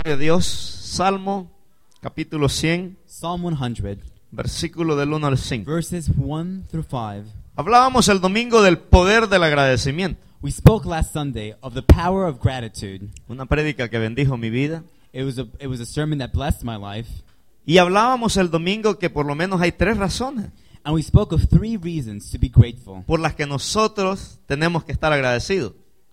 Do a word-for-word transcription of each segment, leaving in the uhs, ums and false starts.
Gloria a Dios. Salmo capítulo cien, Psalm one hundred, versículo del uno al cinco. verses one through five. Hablábamos el domingo del poder del agradecimiento. We spoke last Sunday of the power of gratitude. Una prédica que bendijo mi vida. It was a it was a sermon that blessed my life. Y hablábamos el domingo que por lo menos hay tres razones And we spoke of three reasons to be grateful. por las que nosotros tenemos que estar agradecidos.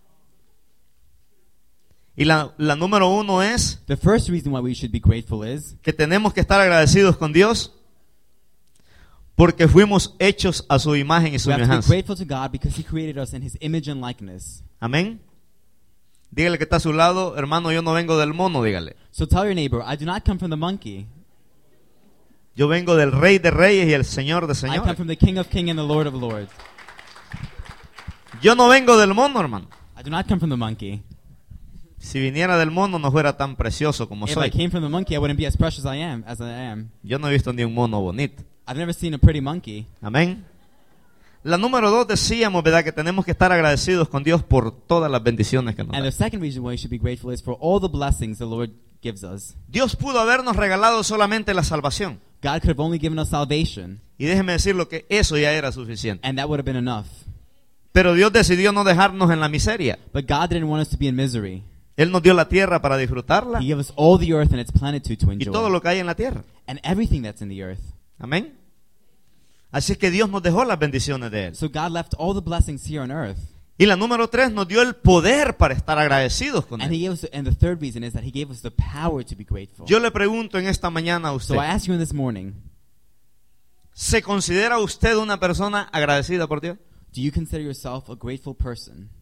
Y la, la número uno es The first reason why we should be grateful is que tenemos que estar agradecidos con Dios porque fuimos hechos a su imagen y we have to be semejanza. grateful to God because He created us in His image and likeness. Amén. Dígale que está a su lado, hermano, yo no vengo del mono, dígale. So tell your neighbor, I do not come from the monkey. Yo vengo del Rey de Reyes y el Señor de I come Señores. from the King of Kings and the Lord of Lords. Yo no vengo del mono, hermano. I do not come from the monkey. Si viniera del mono no fuera tan precioso como If I soy. came from the monkey, I wouldn't be as precious as I am as I am. Yo no he visto ni un mono bonito. I've never seen a pretty monkey. Amén. La número dos decíamos, ¿verdad? Que tenemos que estar agradecidos con Dios por todas las bendiciones que nos And da. the second reason why you should be grateful is for all the blessings the Lord gives us. Dios pudo habernos regalado solamente la salvación. God could have only given us salvation, Y déjeme decirlo que eso ya era suficiente. and that would have been enough. Pero Dios decidió no dejarnos en la miseria. But God didn't want us to be in misery. Él nos dio la tierra para disfrutarla He gave us all the earth and its plenitude to y todo enjoy, lo que hay en la tierra. and everything that's in the earth. Amén. Así es que Dios nos dejó las bendiciones de Él. So God left all the blessings here on earth, Y la número tres nos dio el poder para estar agradecidos con and He Él. gave us. And the third reason is that He gave us the power to be grateful. Yo le pregunto en esta mañana a usted, So I ask you in this morning, ¿se considera usted una persona agradecida por Dios? do you consider yourself a grateful person?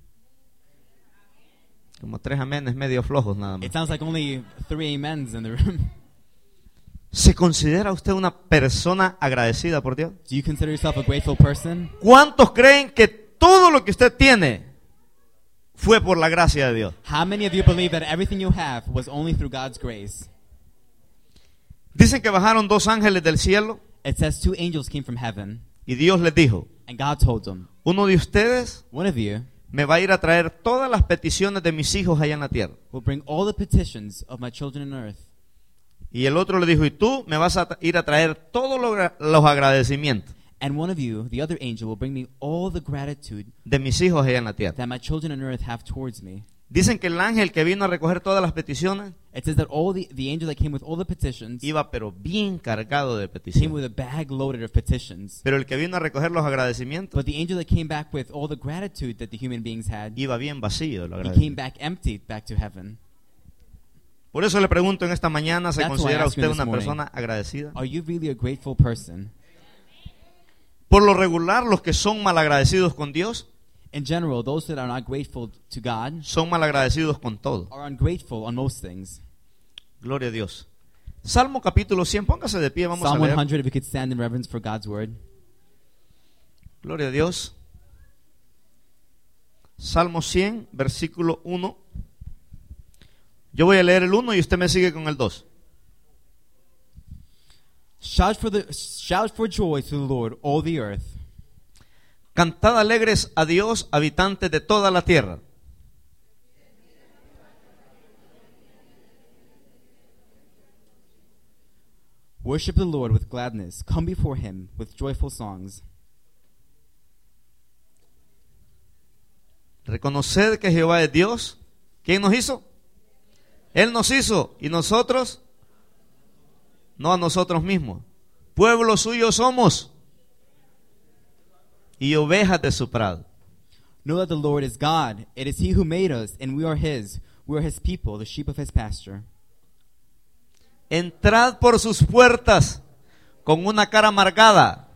Como tres amenes medio flojos nada más. It sounds like only three amens in the room. ¿Se considera usted una persona agradecida por Dios? Do you consider yourself a grateful person? ¿Cuántos creen que todo lo que usted tiene fue por la gracia de Dios? How many of you believe that everything you have was only through God's grace? Dicen que bajaron dos ángeles del cielo It says two angels came from heaven, y Dios les dijo, and God told them, uno de ustedes one of you me va a ir a traer todas las peticiones de mis hijos allá en la tierra. will bring all the petitions of my children on earth. Y el otro le dijo, y tú me vas a tra- ir a traer todos lo gra- los agradecimientos And one of you, the other angel, will bring me all the gratitude de mis hijos allá en la tierra. that my children on earth have towards me. Dicen que el ángel que vino a recoger todas las peticiones It says that all the, the angel that came with all the petitions iba pero bien cargado de came peticiones. with a bag loaded of petitions. Pero el que vino a recoger los agradecimientos But the angel that came back with all the gratitude that the human beings had, iba bien vacío de los he came agradecimientos. back emptied back to heaven. Por eso le pregunto en esta mañana, ¿se That's why I considera ask you usted this una morning. persona agradecida? Are you really a grateful person? Por lo regular, los que son malagradecidos con Dios In general, those that are not grateful to God son malagradecidos con todo. are ungrateful on most things. Gloria a Dios. Salmo capítulo cien, póngase de pie, vamos Psalm a leer. one hundred, if we could stand in reverence for God's word. Gloria a Dios. Salmo cien, versículo uno. Yo voy a leer el uno y usted me sigue con el dos. Shout for the shout for joy to the Lord, all the earth. Cantad alegres a Dios, habitantes de toda la tierra. Worship the Lord with gladness. Come before him with joyful songs. Reconoced que Jehová es Dios. ¿Quién nos hizo? Él nos hizo. ¿Y nosotros? No a nosotros mismos. Pueblo suyo somos. Y ovejas de su prado. Know that the Lord is God. It is he who made us, and we are his. We are his people, the sheep of his pasture. Entrad por sus puertas con una cara amargada.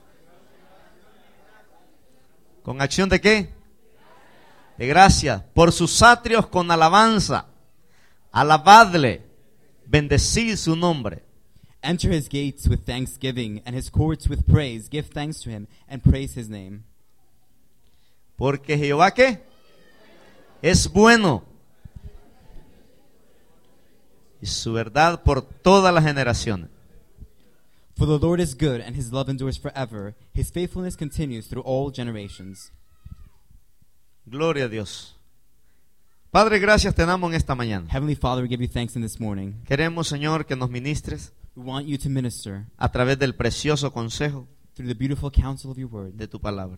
¿Con acción de qué? De gracia. Por sus atrios con alabanza. Alabadle. Bendecid su nombre. Enter his gates with thanksgiving, and his courts with praise. Give thanks to him, and praise his name. Porque Jehová, ¿qué? Es bueno. Y su verdad por todas las generaciones. For the Lord is good, and his love endures forever. His faithfulness continues through all generations. Gloria a Dios. Padre, gracias te damos en esta mañana. Heavenly Father, we give you thanks in this morning. Queremos, Señor, que nos ministres We want you to minister a través del precioso consejo through the beautiful counsel of your word. de tu palabra.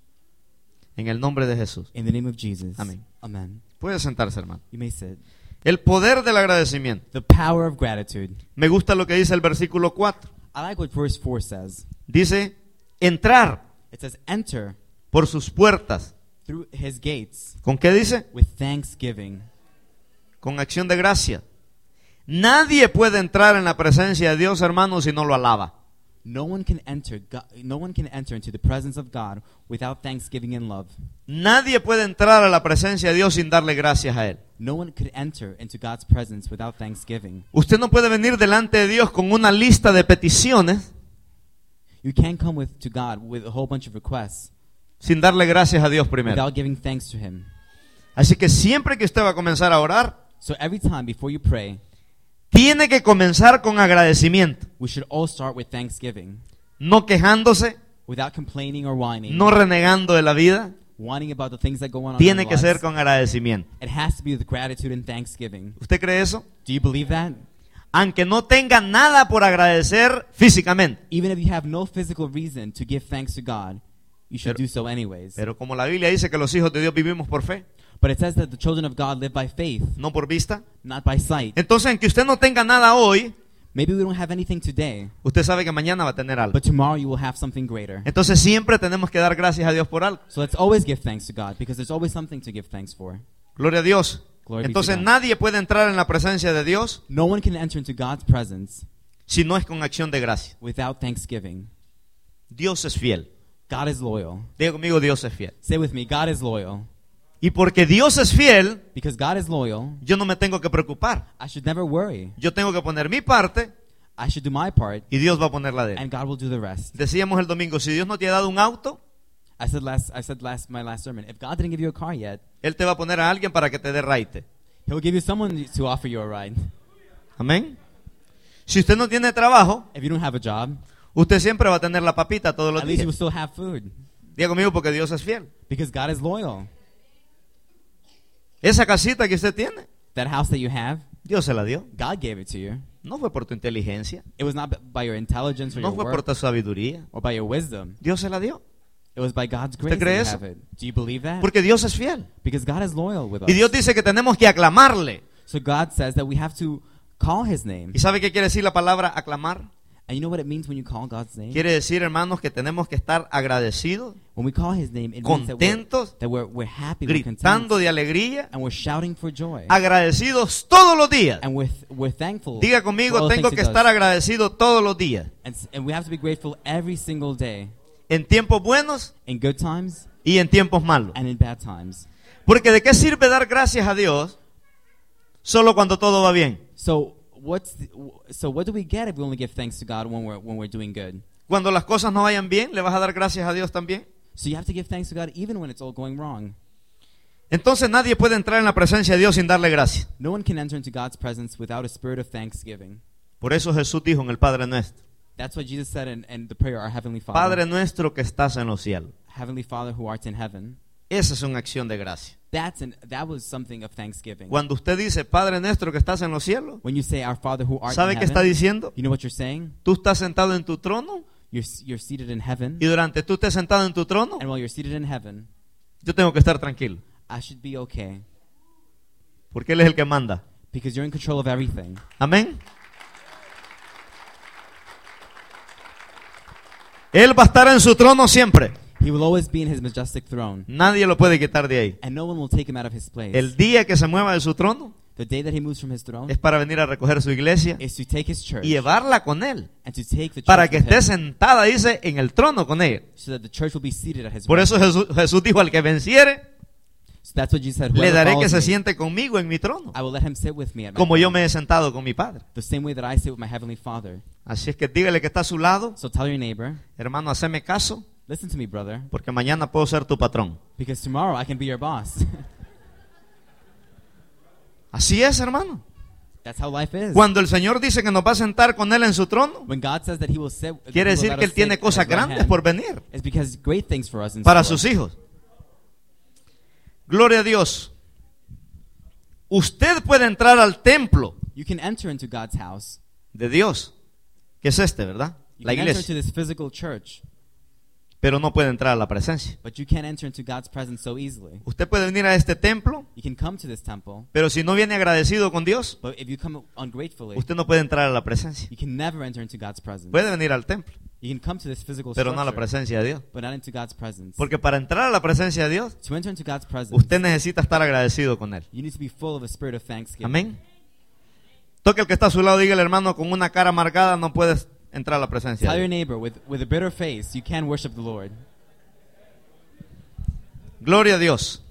En el nombre de Jesús. In the name of Jesus. Amén. Amen. Puede sentarse, hermano. You may sit. El poder del agradecimiento. The power of gratitude. Me gusta lo que dice el versículo cuatro. I like what verse four says. Dice, entrar It says, enter por sus puertas. through his gates ¿Con qué dice? with thanksgiving. Con acción de gracia. Nadie puede entrar en la presencia de Dios, hermano, si no lo alaba. No one can enter God, no one can enter into the presence of God without thanksgiving and love. Nadie puede entrar a la presencia de Dios sin darle gracias a Él. No one could enter into God's presence without thanksgiving. Usted no puede venir delante de Dios con una lista de peticiones You can't come with to God with a whole bunch of requests sin darle gracias a Dios primero. without giving thanks to him. Así que siempre que usted va a comenzar a orar, So every time before you pray, tiene que comenzar con agradecimiento, we should all start with thanksgiving, no quejándose, without complaining or whining, no renegando de la vida. whining about the things that go on in our Tiene que ser lives. con agradecimiento. It has to be with gratitude and thanksgiving. ¿Usted cree eso? Do you believe that? Aunque no tenga nada por agradecer físicamente. Even if you have no physical reason to give thanks to God, you should Pero- do so anyways. Pero como la Biblia dice que los hijos de Dios vivimos por fe, But it says that the children of God live by faith, no por vista. not by sight. Entonces, aunque usted no tenga nada hoy, Maybe we don't have anything today, usted sabe que mañana va a tener algo. but tomorrow you will have something greater. Entonces siempre tenemos que dar gracias a Dios por algo. So let's always give thanks to God, because there's always something to give thanks for. Gloria a Dios. Glory be to Entonces God. nadie puede entrar en la presencia de Dios No one can enter into God's presence si no es con acción de gracia. without thanksgiving. Dios es fiel. God is loyal. Diga conmigo, Dios es fiel. Say with me, God is loyal. Y porque Dios es fiel, Because God is loyal, yo no me tengo que preocupar. I should never worry. Yo tengo que poner mi parte I should do my part, y Dios va a poner la de él. and God will do the rest. Decíamos el domingo, si Dios no te ha dado un auto, I said last, I said last, my last sermon, if God didn't give you a car yet, Él te va a poner a alguien para que te dé raite. He will give you someone to offer you a ride. Amén. Si usted no tiene trabajo, If you don't have a job, usted siempre va a tener la papita todos los at least you will días. still have food, Diga conmigo, porque Dios es fiel. because God is loyal. Esa casita que usted tiene, That house that you have, Dios se la dio. God gave it to you. No fue por tu inteligencia, It was not b- by your intelligence or no your fue por work tu sabiduría. or by your wisdom. Dios se la dio. It was by God's grace that cree you eso? have it. Do you believe that? Porque Dios es fiel. Because God is loyal with us. Y Dios dice que tenemos que aclamarle. So God says that we have to call His name. ¿Y sabe qué quiere decir la palabra aclamar? And you know what it means when you call God's name? Quiere decir, hermanos, que tenemos que estar agradecidos, When we call His name, it means that we're, contentos, that we're, we're happy, we're gritando content, de alegría, and we're shouting for joy. agradecidos todos los días. And we're, we're thankful. Diga for conmigo, all the tengo things que He estar does. agradecido todos los días. And, s- and we have to be grateful every single day, En tiempos buenos in good times y en tiempos malos. and in bad times. Porque ¿de qué sirve dar gracias a Dios solo cuando todo va bien? So what's the, w- so what do we get if we only give thanks to God when we're when we're doing good? Cuando las cosas no vayan bien, ¿le vas a dar gracias a Dios también? So you have to give thanks to God even when it's all going wrong. Entonces nadie puede entrar en la presencia de Dios sin darle gracias. No one can enter into God's presence without a spirit of thanksgiving. Por eso Jesús dijo en el Padre Nuestro, That's what Jesus said in, in the prayer, our Heavenly Father. Padre nuestro que estás en los cielos. Heavenly Father who art in heaven. Esa es una acción de gracia. That's an, that was something of thanksgiving. Cuando usted dice, Padre nuestro que estás en los cielos, When you say, our Father who art ¿sabe in qué heaven, está diciendo? you know what you're saying? Tú estás sentado en tu trono You're, s- you're seated in heaven. y durante tú estés sentado en tu trono, And while you're seated in heaven, yo tengo que estar tranquilo. I should be okay. Porque Él es el que manda. Because you're in control of everything. Amén. Él va a estar en su trono siempre. He will always be in His majestic throne. Nadie lo puede quitar de ahí. And no one will take Him out of His place. El día que se mueva de su trono The day that He moves from His throne es para venir a recoger su iglesia is to take His church y llevarla con Él. and to take the church Para que with esté Him, sentada, dice, en el trono con Él. so that the church will be seated at His Por right. eso Jesús, Jesús dijo, al que venciere, So that's what Jesus said. le Whoever daré que follows se me, siente conmigo en mi trono, I will let him sit with me at my como yo throne, me he sentado con mi Padre. the same way that I sit with my Heavenly Father. Así es que dígale que está a su lado, So tell your neighbor, hermano, haceme caso, listen to me, brother, porque mañana puedo ser tu patrón. because tomorrow I can be your boss. Así es, hermano. That's how life is. Cuando el Señor dice que nos va a sentar con Él en su trono, When God says that He will sit, quiere He will decir let que us Él tiene sit at cosas His right grandes hand, por venir it's because great things for us in para store. sus hijos. Gloria a Dios. Usted puede entrar al templo You can enter into God's house. de Dios, que es este, ¿verdad? You La can enter into iglesia. this physical church, Pero no puede entrar a la presencia. but you can't enter into God's presence so easily. Usted puede venir a este templo, You can come to this temple, pero si no viene agradecido con Dios, but if you come ungratefully, usted no puede entrar a la presencia. you can never enter into God's presence. Puede venir al templo, You can come to this physical pero no a la structure, presencia de Dios. but not into God's presence. Porque para entrar a la presencia de Dios, To enter into God's presence, usted necesita estar agradecido con Él. you need to be full of a spirit of thanksgiving. Amén. Toque el que está a su lado, dígale, hermano, con una cara amargada no puedes entrar a la presencia Tell de your Dios. neighbor, with, with a bitter face, you can worship the Lord. Gloria a Dios.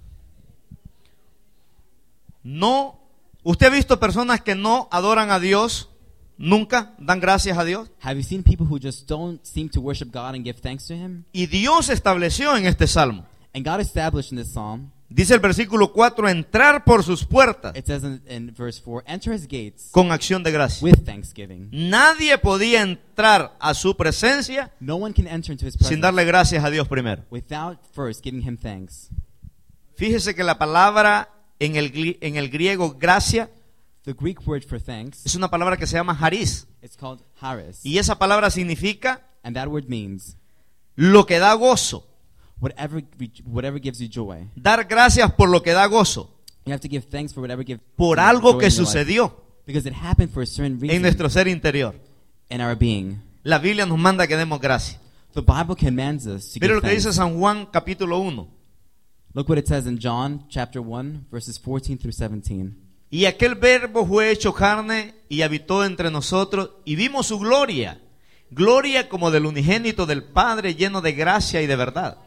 No, usted ha visto personas que no adoran a Dios, nunca dan gracias a Dios. Have you seen people who just don't seem to worship God and give thanks to Him? Y Dios estableció en este salmo, And God established in this psalm, dice el versículo cuatro, entrar por sus puertas it says in, in verse four, enter His gates con acción de gracia. with thanksgiving. Nadie podía entrar a su presencia No one can enter into His sin presence darle gracias a Dios primero. without first giving Him thanks. Fíjese que la palabra en el, gri- en el griego gracia The Greek word for thanks, es una palabra que se llama haris. it's called charis. Y esa palabra significa And that word means lo que da gozo. whatever whatever gives you joy. Dar gracias por lo que da gozo. You have to give thanks for whatever gives Por gives algo joy que in your life. sucedió Because it happened for a certain en reason nuestro ser interior. in our being. La Biblia nos manda que demos gracias. The Bible commands us to Mire give lo que dice thanks. San Juan capítulo uno. Look what it says in John chapter one, verses fourteen through seventeen. Y aquel verbo fue hecho carne y habitó entre nosotros y vimos su gloria. Gloria como del unigénito del Padre, lleno de gracia y de verdad.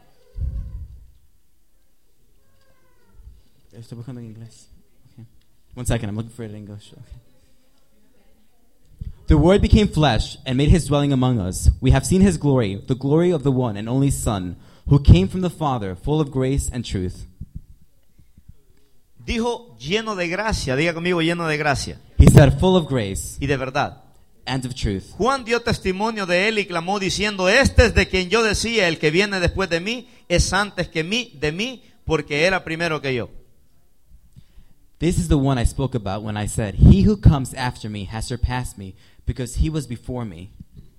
Estoy buscando en inglés. Okay. One second, I'm looking for it in English. Okay. The Word became flesh and made His dwelling among us. We have seen His glory, the glory of the one and only Son, who came from the Father, full of grace and truth. Dijo lleno de gracia, diga conmigo lleno de gracia He said, full of grace y de verdad. and of truth. Juan dio testimonio de él y clamó diciendo, este es de quien yo decía, el que viene después de mí es antes que mí, de mí, porque era primero que yo. This is the one I spoke about when I said, He who comes after me has surpassed me, because He was before me.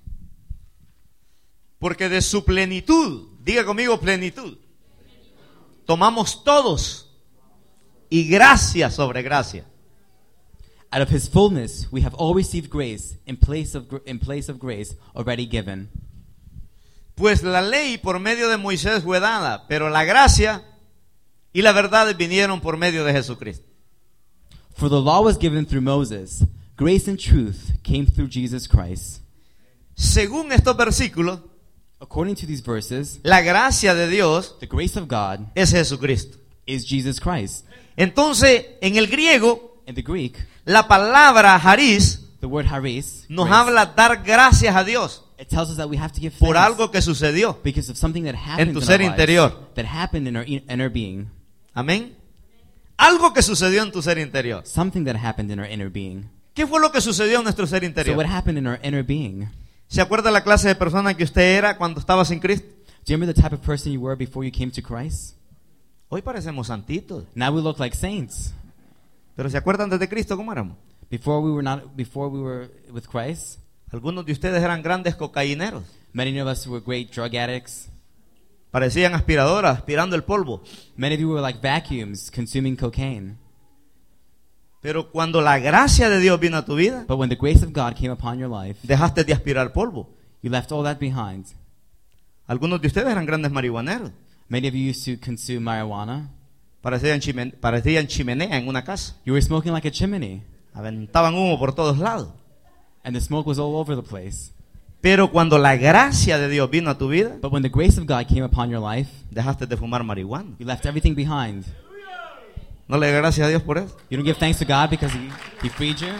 Porque de su plenitud, diga conmigo plenitud, tomamos todos y gracia sobre gracia. Out of His fullness we have all received grace in place of gr- in place of grace already given. Pues la ley por medio de Moisés fue dada, pero la gracia y la verdad vinieron por medio de Jesucristo. For the law was given through Moses, grace and truth came through Jesus Christ. Según estos versículos, According to these verses, la gracia de Dios the grace of God es Jesucristo. is Jesus Christ. Entonces, en el griego, In the Greek, la palabra haris the word charis, nos grace, habla dar gracias a Dios it tells us that we have to give por thanks algo que sucedió. because of something that happened tu in ser our interior. lives, that happened in our in our being, Amén. Algo que sucedió en tu ser interior. something that happened in our inner being. ¿Qué fue lo que sucedió en nuestro ser So what interior? happened in our inner being? ¿Se acuerda la clase de persona que usted era cuando estaba sin Cristo? Do you remember the type of person you were before you came to Christ? Hoy parecemos santitos. Now we look like saints. Pero ¿se acuerdan desde Cristo cómo éramos? Before we were not before we were with Christ, Algunos de ustedes eran grandes cocaineros. many of us were great drug addicts. Parecían aspiradoras, aspirando el polvo. Many of you were like vacuums consuming cocaine. Pero cuando la gracia de Dios vino a tu vida, But when the grace of God came upon your life, dejaste de aspirar polvo. you left all that behind. Algunos de ustedes eran grandes marihuaneros. Many of you used to consume marijuana. Parecían, chimen- parecían chimenea en una casa. You were smoking like a chimney, Aventaban humo por todos lados. and the smoke was all over the place. Pero cuando la gracia de Dios vino a tu vida, But when the grace of God came upon your life, dejaste de fumar marihuana. you left everything behind. No le da gracias a Dios por eso. You don't give thanks to God because He, he freed you?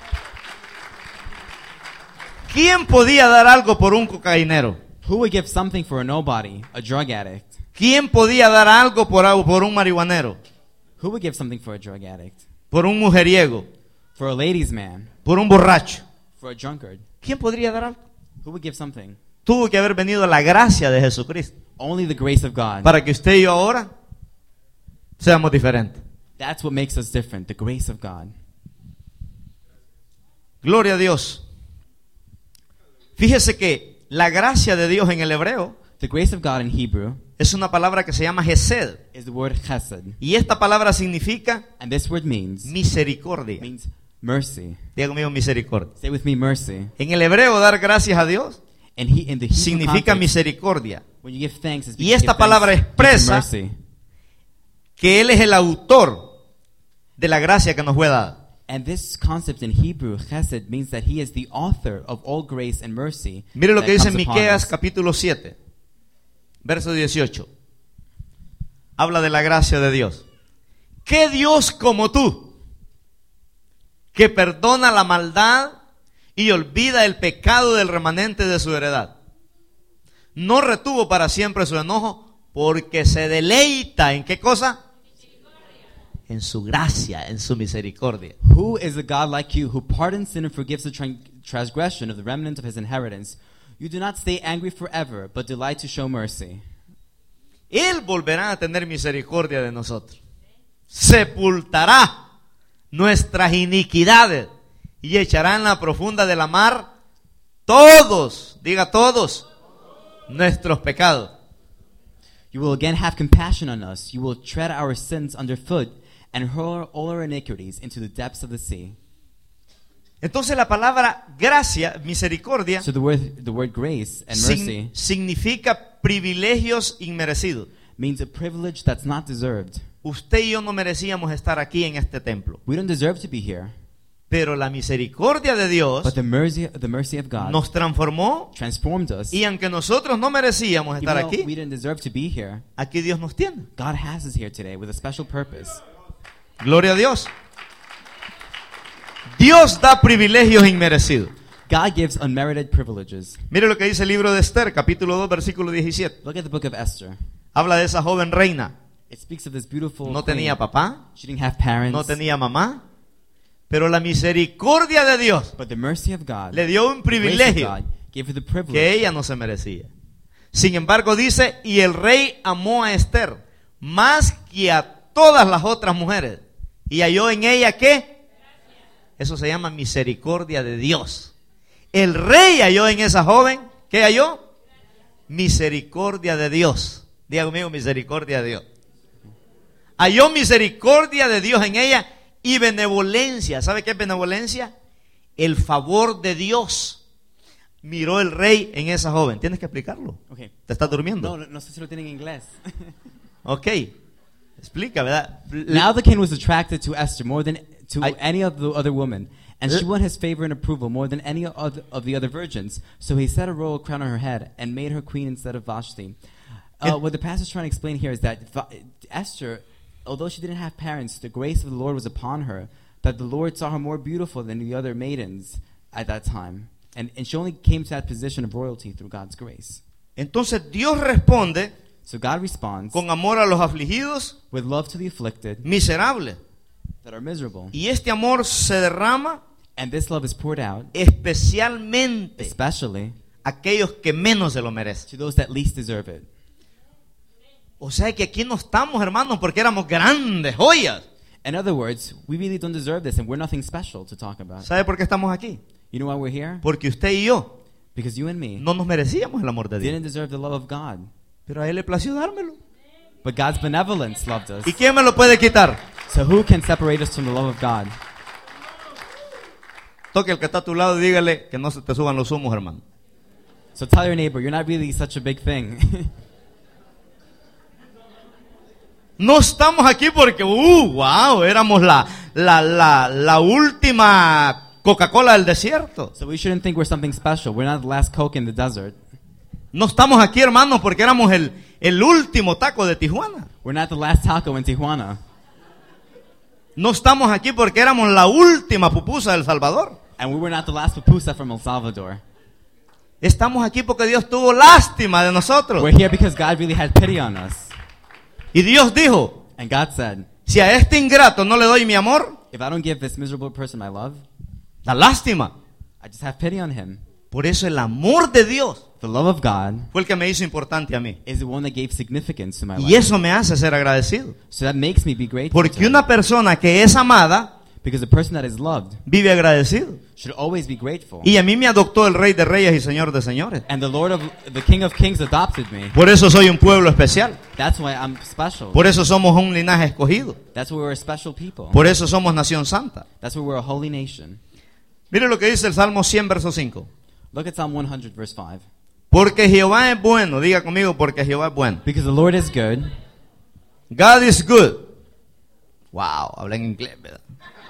¿Quién podía dar algo por un cocainero? Who would give something for a nobody, a drug addict? ¿Quién podía dar algo por, por un marihuanero? Who would give something for a drug addict? Por un mujeriego, For a ladies' man? por un borracho. For a drunkard? ¿Quién podría dar algo? Who would give something? Tuvo que haber venido la gracia de Jesucristo Only the grace of God. para que usted y yo ahora seamos diferentes. That's what makes us different, the grace of God. Gloria a Dios. Fíjese que la gracia de Dios en el hebreo The grace of God in Hebrew es una palabra que se llama Hesed. is the word chesed. Y esta palabra significa And this word means, misericordia. means mercy. Diga conmigo misericordia. Say with me, mercy. En el hebreo dar gracias a Dios And he, in the Hebrew significa context, misericordia. when you give thanks, it's Y because you esta give palabra thanks expresa to mercy. Que Él es el autor de la gracia que nos fue dada. And this concept in Hebrew, chesed, means that he is the author of all grace and mercy. Mire lo that que dice comes upon Miqueas us. capítulo siete, verso dieciocho. Habla de la gracia de Dios. ¿Qué Dios como tú, que perdona la maldad y olvida el pecado del remanente de su heredad? No retuvo para siempre su enojo, porque se deleita ¿en qué cosa? En su gracia, en su misericordia. Who is a God like you, who pardons sin and forgives the tran- transgression of the remnant of his inheritance? You do not stay angry forever, but delight to show mercy. Él volverá a tener misericordia de nosotros. Sepultará nuestras iniquidades y echará en la profunda de la mar todos, diga todos, nuestros pecados. You will again have compassion on us. You will tread our sins underfoot and hurl all our iniquities into the depths of the sea. Entonces la palabra gracia, misericordia, So the word, the word grace and sin- mercy significa privilegios inmerecidos. means a privilege that's not deserved. Usted y yo no merecíamos estar aquí en este templo, We don't deserve to be here. pero la misericordia de Dios But the mercy, the mercy of God nos transformó, transformed us. y aunque nosotros no merecíamos Even estar though we aquí, didn't deserve to be here, aquí Dios nos tiene. God has us here today with a special purpose. Gloria a Dios. Dios da privilegios inmerecidos. God gives unmerited privileges. Mire lo que dice el libro de Esther, capítulo dos, versículo diecisiete. Look at the book of Esther. Habla de esa joven reina. It speaks of this beautiful No queen. tenía papá, She didn't have parents, no tenía mamá, pero la misericordia de Dios but the mercy of God, le dio un the grace of privilegio God, gave her the que privilege. ella no se merecía. Sin embargo dice, y el rey amó a Esther más que a todas las otras mujeres, y halló en ella ¿qué? Eso se llama misericordia de Dios. El rey halló en esa joven, ¿qué halló? Misericordia de Dios. Diga conmigo, misericordia de Dios. Halló misericordia de Dios en ella y benevolencia. ¿Sabe qué es benevolencia? El favor de Dios. Miró el rey en esa joven. Tienes que explicarlo. Okay. ¿Te estás durmiendo? No, no, no sé si lo tienen en inglés. Ok. Explica, ¿verdad? Now the king was attracted to Esther more than to I- any of the other women, and she won his favor and approval more than any other of the other virgins. So he set a royal crown on her head and made her queen instead of Vashti. Uh, And- what the pastor's trying to explain here is that Va- Esther, although she didn't have parents, the grace of the Lord was upon her, that the Lord saw her more beautiful than the other maidens at that time. And, and she only came to that position of royalty through God's grace. Entonces Dios responde So God responds con amor a los afligidos, with love to the afflicted miserables. that are miserable. Y este amor se derrama And this love is poured out especialmente especially a aquellos que menos se lo merecen. to those that least deserve it. O sea que aquí no estamos, hermanos, porque éramos grandes joyas. In other words, we really don't deserve this and we're nothing special to talk about. ¿Sabe por qué estamos aquí? You know why we're here? Porque usted y yo Because you and me no nos merecíamos el amor de Dios. didn't deserve the love of God. Pero a Él le plació dármelo. But God's benevolence loved us. ¿Y quién me lo puede quitar? So who can separate us from the love of God? Toque al que está a tu lado y dígale que no se te suban los humos, hermano. So tell your neighbor, you're not really such a big thing. No estamos aquí porque, uh, wow, éramos la, la, la, la última Coca-Cola del desierto. So we shouldn't think we're something special. We're not the last Coke in the desert. No estamos aquí, hermanos, porque éramos el, el último taco de Tijuana. We're not the last taco in Tijuana. No estamos aquí porque éramos la última pupusa del Salvador. And we were not the last pupusa from El Salvador. Estamos aquí porque Dios tuvo lástima de nosotros. We're here because God really had pity on us. Y Dios dijo, And God said, si a este ingrato no le doy mi amor, if I don't give this miserable person my love, da lástima. I just have pity on him. Por eso el amor de Dios The love of God fue el que me hizo importante a mí. is the one that gave significance to my Y life. eso me hace ser agradecido. So that makes me be grateful to Porque him. una persona que es amada Because the person that is loved vive agradecido. should always be grateful. Y a mí me adoptó el Rey de Reyes y Señor de Señores. And the Lord of the King of Kings adopted me. Por eso soy un pueblo especial. That's why I'm special. Por eso somos un linaje escogido. That's why we're a special people. Por eso somos nación santa. That's why we're a holy nation. Mire lo que dice el Salmo cien, verso cinco. Look at Psalm one hundred, verse five. Porque Jehová es bueno. Diga conmigo, porque Jehová es bueno. Because the Lord is good. God is good. Wow, habla en inglés, ¿verdad?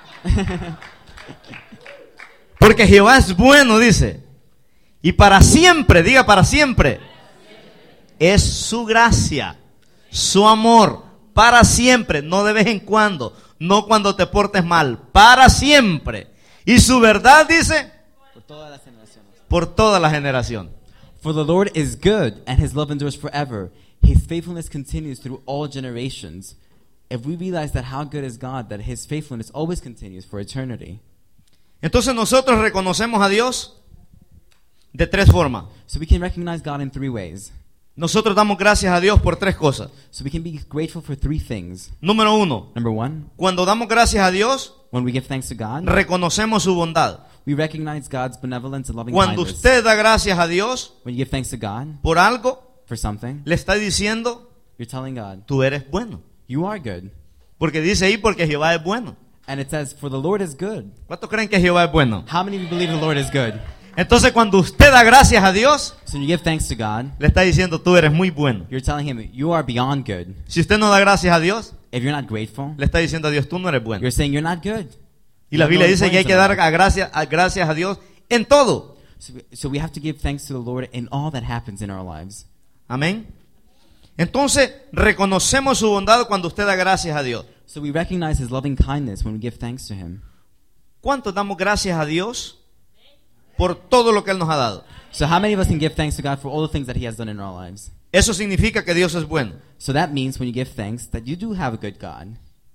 Porque Jehová es bueno, dice. Y para siempre, diga para siempre. Es su gracia, su amor, para siempre, no de vez en cuando, no cuando te portes mal, para siempre. Y su verdad, dice, Por todas las generaciones. por toda la generación. For the Lord is good, and his love endures forever. His faithfulness continues through all generations. If we realize that how good is God, that his faithfulness always continues for eternity. Entonces nosotros reconocemos a Dios de tres formas. So we can recognize God in three ways. Nosotros damos gracias a Dios por tres cosas. So we can be grateful for three things. Número uno, Number one, cuando damos gracias a Dios, when we give thanks to God, reconocemos su bondad. we recognize God's benevolence and loving Cuando kindness. usted da gracias a Dios When you give thanks to God por algo, for something, le está diciendo, you're telling God, tú eres bueno. you are good. Porque dice ahí, porque Jehová es bueno. And it says, for the Lord is good. ¿Cuántos creen que Jehová es bueno? How many of you believe the Lord is good? Entonces cuando usted da gracias a Dios, So when you give thanks to God, le está diciendo, tú eres muy bueno. you're telling him, you are beyond good. Si usted no da gracias a Dios, If you're not grateful, le está diciendo a Dios, tú no eres bueno. you're saying you're not good. Y la You have Biblia no dice que hay importance que in dar life. a gracias, a gracias a Dios en todo. So we, so we have to give thanks to the Lord in all that happens in our lives. Amén. Entonces, reconocemos su bondad cuando usted da gracias a Dios. So we recognize his loving kindness when we give thanks to him. ¿Cuántos damos gracias a Dios por todo lo que Él nos ha dado? So how many of us can give thanks to God for all the things that he has done in our lives? Eso significa que Dios es bueno. So that means when you give thanks that you do have a good God.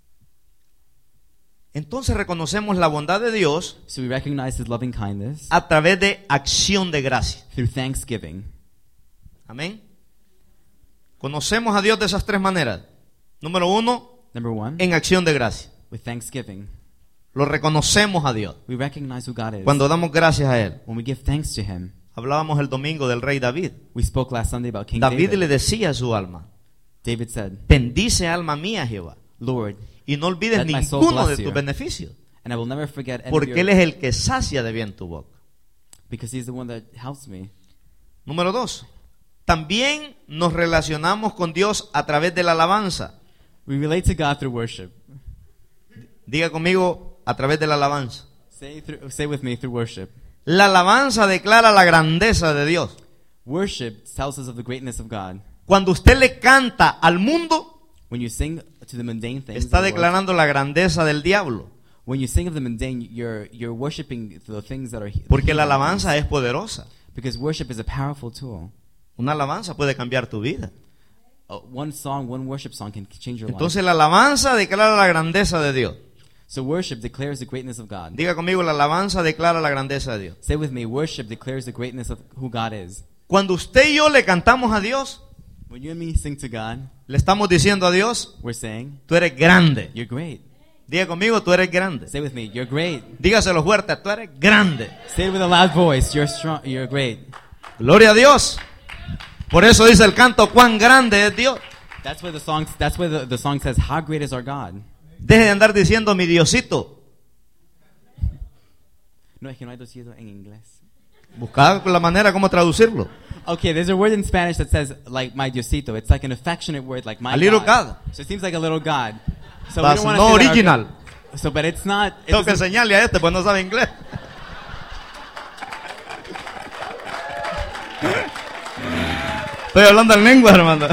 Entonces reconocemos la bondad de Dios So we recognize his loving kindness a través de acción de gracia. through thanksgiving. Amén. Conocemos a Dios de esas tres maneras. Número uno, Number one, en acción de gracia. with thanksgiving. Lo reconocemos a Dios We recognize who God is. cuando damos gracias a Él. When we give thanks to him. Hablábamos el domingo del rey David. We spoke last Sunday about King David David. le decía a su alma, David said, bendice alma mía Jehová, Lord, y no olvides Let my soul ninguno de bless tus you. beneficios, and I will never forget any of porque your, Él es el que sacia de bien tu boca. because he's the one that helps me. Número dos, también nos relacionamos con Dios a través de la alabanza. We relate to God through worship. Diga conmigo, a través de la alabanza. Say, through, say with me, through worship. La alabanza declara la grandeza de Dios. Worship tells us of the greatness of God. Cuando usted le canta al mundo, When you sing to the mundane things, está of the world, declarando la grandeza del diablo. when you sing of the mundane, you're you're worshiping the things that are he- Porque la heathen alabanza things. es poderosa. Because worship is a powerful tool. Una alabanza puede cambiar tu vida. Uh, one song, one worship song can change your life. Entonces la alabanza declara la grandeza de Dios. So worship declares the greatness of God. Diga conmigo, la alabanza declara la grandeza de Dios. Say with me, worship declares the greatness of who God is. Cuando usted y yo le cantamos a Dios, When you and me sing to God, le estamos diciendo a Dios, we're saying, tú eres grande. you're great. Diga conmigo, tú eres grande. Say with me, you're great. Dígaselo fuerte, tú eres grande. Say it with a loud voice, you're strong, you're great. Gloria a Dios. Por eso dice el canto, cuán grande es Dios. That's why the song, that's why the, the song says, how great is our God? Deje de andar diciendo mi Diosito. No, es que no hay dosito en inglés. Buscaba la manera como traducirlo. Okay, there's a word in Spanish that says, like, my Diosito. It's like an affectionate word, like my A little God. God. So it seems like a little God. So But we don't want no to say that our- original. So, but it's not. It Tengo que doesn't- enseñarle a este, pues no sabe inglés. Estoy hablando en lengua, hermano.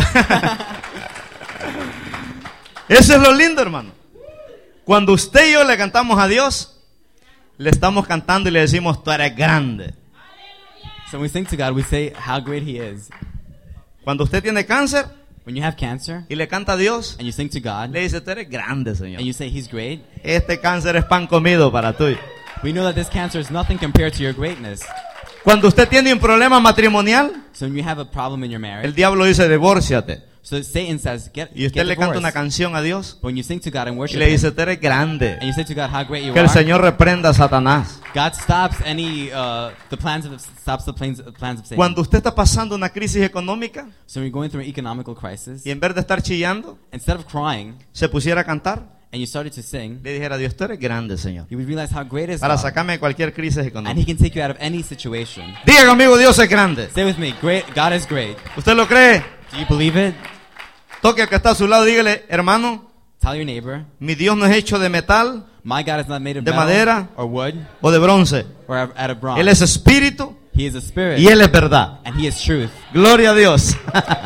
Eso es lo lindo, hermano. Cuando usted y yo le cantamos a Dios, le estamos cantando y le decimos, tú eres grande. So when we sing to God, we say how great He is. Cuando usted tiene cáncer When you have cancer y le canta a Dios, and you sing to God le dice, tú eres grande, Señor. and you say He's great, Este cáncer es pan comido para tú. we know that this cancer is nothing compared to your greatness. Cuando usted tiene un problema matrimonial, So when you have a problem in your marriage, el diablo dice, divórciate. so Satan says, get, Y usted get le canta una divorced. canción a Dios But when you sing to God and y worship le Him, dice, tú eres grande. and you say to God how great you Que el are, Señor reprenda a Satanás. God stops any uh, the plans of stops the plans, plans of Satan. Cuando usted está pasando una crisis económica So when you're going through an economical crisis, y en vez de estar chillando, instead of crying se pusiera a cantar, and you started to sing, le dijera, Dios, tú eres grande, Señor, you would realize how great is para God, sacarme de cualquier crisis and He económica. can take you out of any situation. Diga conmigo, Dios es grande. Say with me, great God is great. ¿Usted lo cree? Do you believe it? Toque al que está a su lado, dígale, hermano, Tell your neighbor, mi Dios no es hecho de metal my God is not made of De metal madera. or wood o de bronce. or out of bronze. Él es espíritu He is a spirit, y Él es verdad. and He is truth. Gloria a Dios.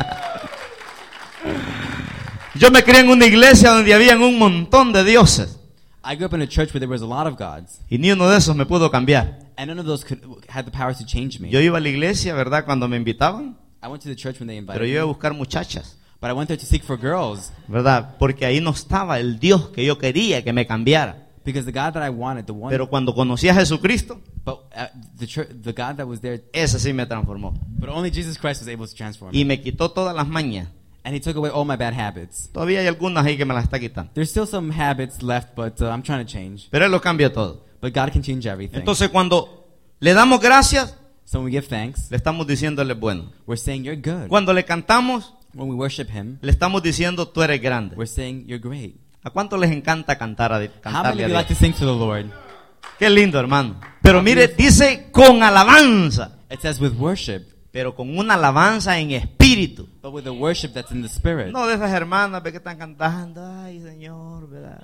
Yo me crié en una iglesia donde habían un montón de dioses I grew up in a church where there was a lot of gods, y ni uno de esos me pudo cambiar. and none of those could had the power to change me. Yo iba a la iglesia, ¿verdad? Cuando me invitaban, I went to the church when they pero invited yo iba a me, buscar muchachas, but I went there to seek for girls ¿verdad? Porque ahí no estaba el Dios que yo quería que me cambiara. because the God that I wanted, the one, Pero cuando conocí a Jesucristo, but uh, the church, the God that was there, ese sí me transformó. but only Jesus Christ was able to transform me, Y me quitó todas las mañas. and He took away all my bad habits. Todavía hay algunas ahí que me las está quitando. There's still some habits left, but uh, I'm trying to change. Pero Él lo cambia todo. But God can change everything. Entonces cuando le damos gracias, So when we give thanks, le estamos diciendo Él es bueno. we're saying you're good. Cuando le cantamos, When we worship Him, le estamos diciendo tú eres grande. we're saying you're great. ¿A cuánto les encanta cantar a, How many cantarle of a you like to Dios? sing to the Lord? Qué lindo, hermano. Pero mire, dice con alabanza, It says with worship, pero con una alabanza en espíritu. but with a worship that's in the Spirit. No de esas hermanas ve que están cantando, ay Señor, ¿verdad?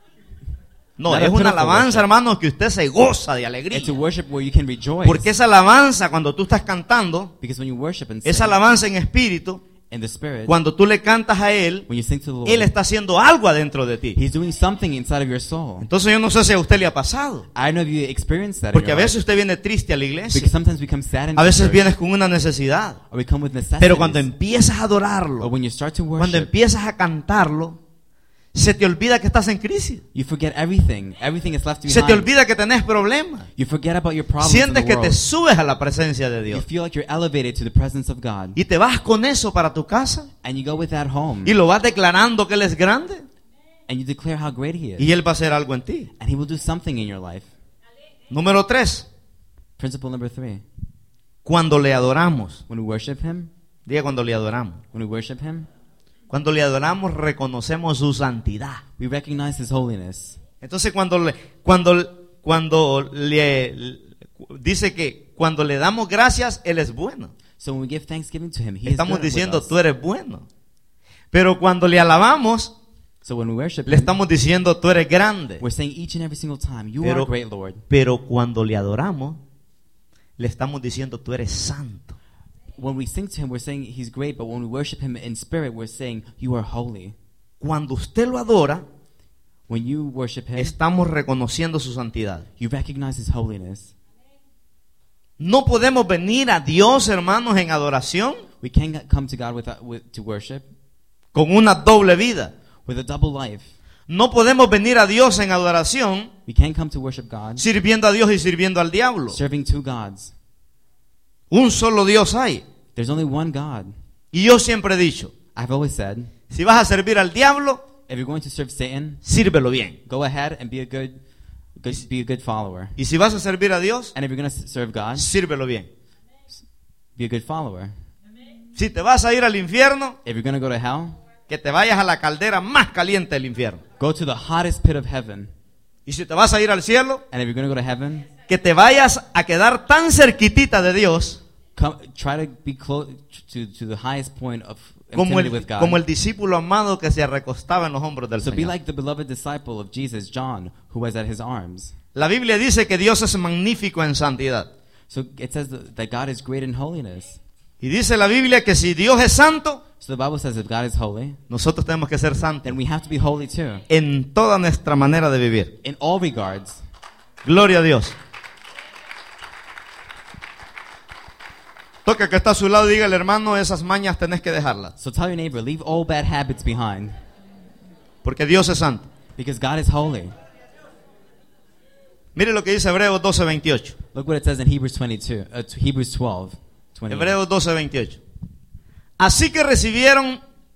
No, Not a es una pitiful alabanza, worship. hermano, que usted se goza de alegría. It's a worship where you can rejoice. Porque esa alabanza, cuando tú estás cantando, Because when you worship and sing esa alabanza en espíritu, in the Spirit, cuando tú le cantas a Él, when you sing to the Lord, Él está haciendo algo adentro de ti. He's doing something inside of your soul. Entonces yo no sé si a usted le ha pasado. I don't know if you experienced that in Porque a your veces life. usted viene triste a la iglesia. Because sometimes we come sad into A veces church, vienes con una necesidad. or we come with necessities. Pero cuando empiezas a Or adorarlo, when you start to cuando worship, empiezas a cantarlo, se te olvida que estás en crisis. you forget everything. Everything is left behind. Se te olvida que tenés problemas. You forget about your problems in Sientes the que te world. subes a la presencia de You Dios. feel like you're elevated to the presence of God. Y te vas con eso para tu casa. And you go with that home. Y lo vas declarando que Él es grande. And you declare how great He is. Y Él va a hacer algo en ti. And He will do something in your life. Número tres. Principle number three. Cuando le adoramos. When we worship Him, Diga cuando le adoramos. when we worship Him, Cuando le adoramos reconocemos su santidad. we recognize His holiness. Entonces cuando le, cuando, cuando le, le- dice que cuando le damos gracias, Él es bueno. So when we give thanksgiving to Him, He Estamos is good diciendo, with us. tú eres bueno. Pero cuando le alabamos, So when we worship le Him, estamos diciendo, tú eres grande. we're saying each and every single time, you Pero- are great, Lord. Pero cuando le adoramos, le estamos diciendo, tú eres santo. When we sing to Him, we're saying He's great, but when we worship Him in spirit, we're saying, you are holy. Cuando usted lo adora, When you worship Him, estamos reconociendo su santidad. you recognize His holiness. No podemos venir a Dios, hermanos, en adoración We can't come to God with, with to worship con una doble vida. with a double life. No podemos venir a Dios en adoración We can't come to worship God sirviendo a Dios y sirviendo al diablo. serving two gods. Un solo Dios hay. There's only one God. Y yo siempre he dicho, I've always said, si vas a servir al diablo, if you're going to serve Satan, sírvelo bien. go ahead and be a good, good be a good follower. Y si vas a servir a Dios, And if you're going to serve God, sírvelo bien. be a good follower. Si te vas a ir al infierno, If you're going to go to hell, que te vayas a la caldera más caliente del infierno. go to the hottest pit of heaven. Y si te vas a ir al cielo, And if you're going to go to heaven, que te vayas a quedar tan cerquitita de Dios come, try to be close to, to the highest point of como infinity el, with God. como el discípulo amado que se recostaba en los hombros del So be Señor. like the beloved disciple of Jesus, John, who was at his arms. La Biblia dice que Dios es magnífico en santidad. So it says that that God is great in holiness. Y dice la Biblia que si Dios es santo, So the Bible says if God is holy, nosotros tenemos que ser santos then we have to be holy too. en toda nuestra manera de vivir. In all regards. Gloria a Dios. Toca que está a su lado y dígale, hermano, esas mañas tenés que dejarlas. So tell your neighbor, leave all bad habits behind. Porque Dios es santo. Because God is holy. Mire lo que dice Hebreos doce veintiocho. Look what it says in Hebrews twenty-two, uh, t- Hebrews twelve, twenty-eight. Hebreos doce, veintiocho. Así que recibieron,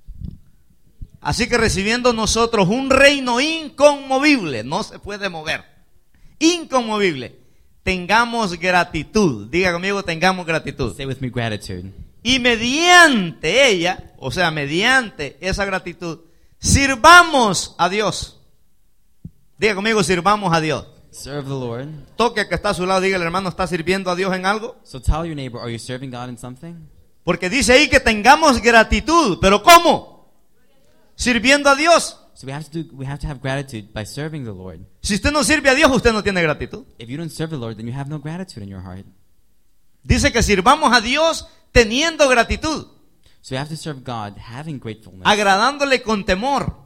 así que recibiendo nosotros un reino inconmovible, no se puede mover, inconmovible, tengamos gratitud. Diga conmigo, tengamos gratitud. Say with me, gratitude. Y mediante ella, o sea, mediante esa gratitud, sirvamos a Dios. Diga conmigo, sirvamos a Dios. Serve the Lord. Toque al que está a su lado, diga, el hermano, ¿está sirviendo a Dios en algo? So tell your neighbor, are you serving God in something? Porque dice ahí que tengamos gratitud, pero ¿cómo? Sirviendo a Dios. So we have to do, we have to have gratitude by serving the Lord. Si usted no sirve a Dios, usted no tiene gratitud. If you don't serve the Lord, then you have no gratitude in your heart. Dice que sirvamos a Dios teniendo gratitud, So we have to serve God having gratefulness. agradándole con temor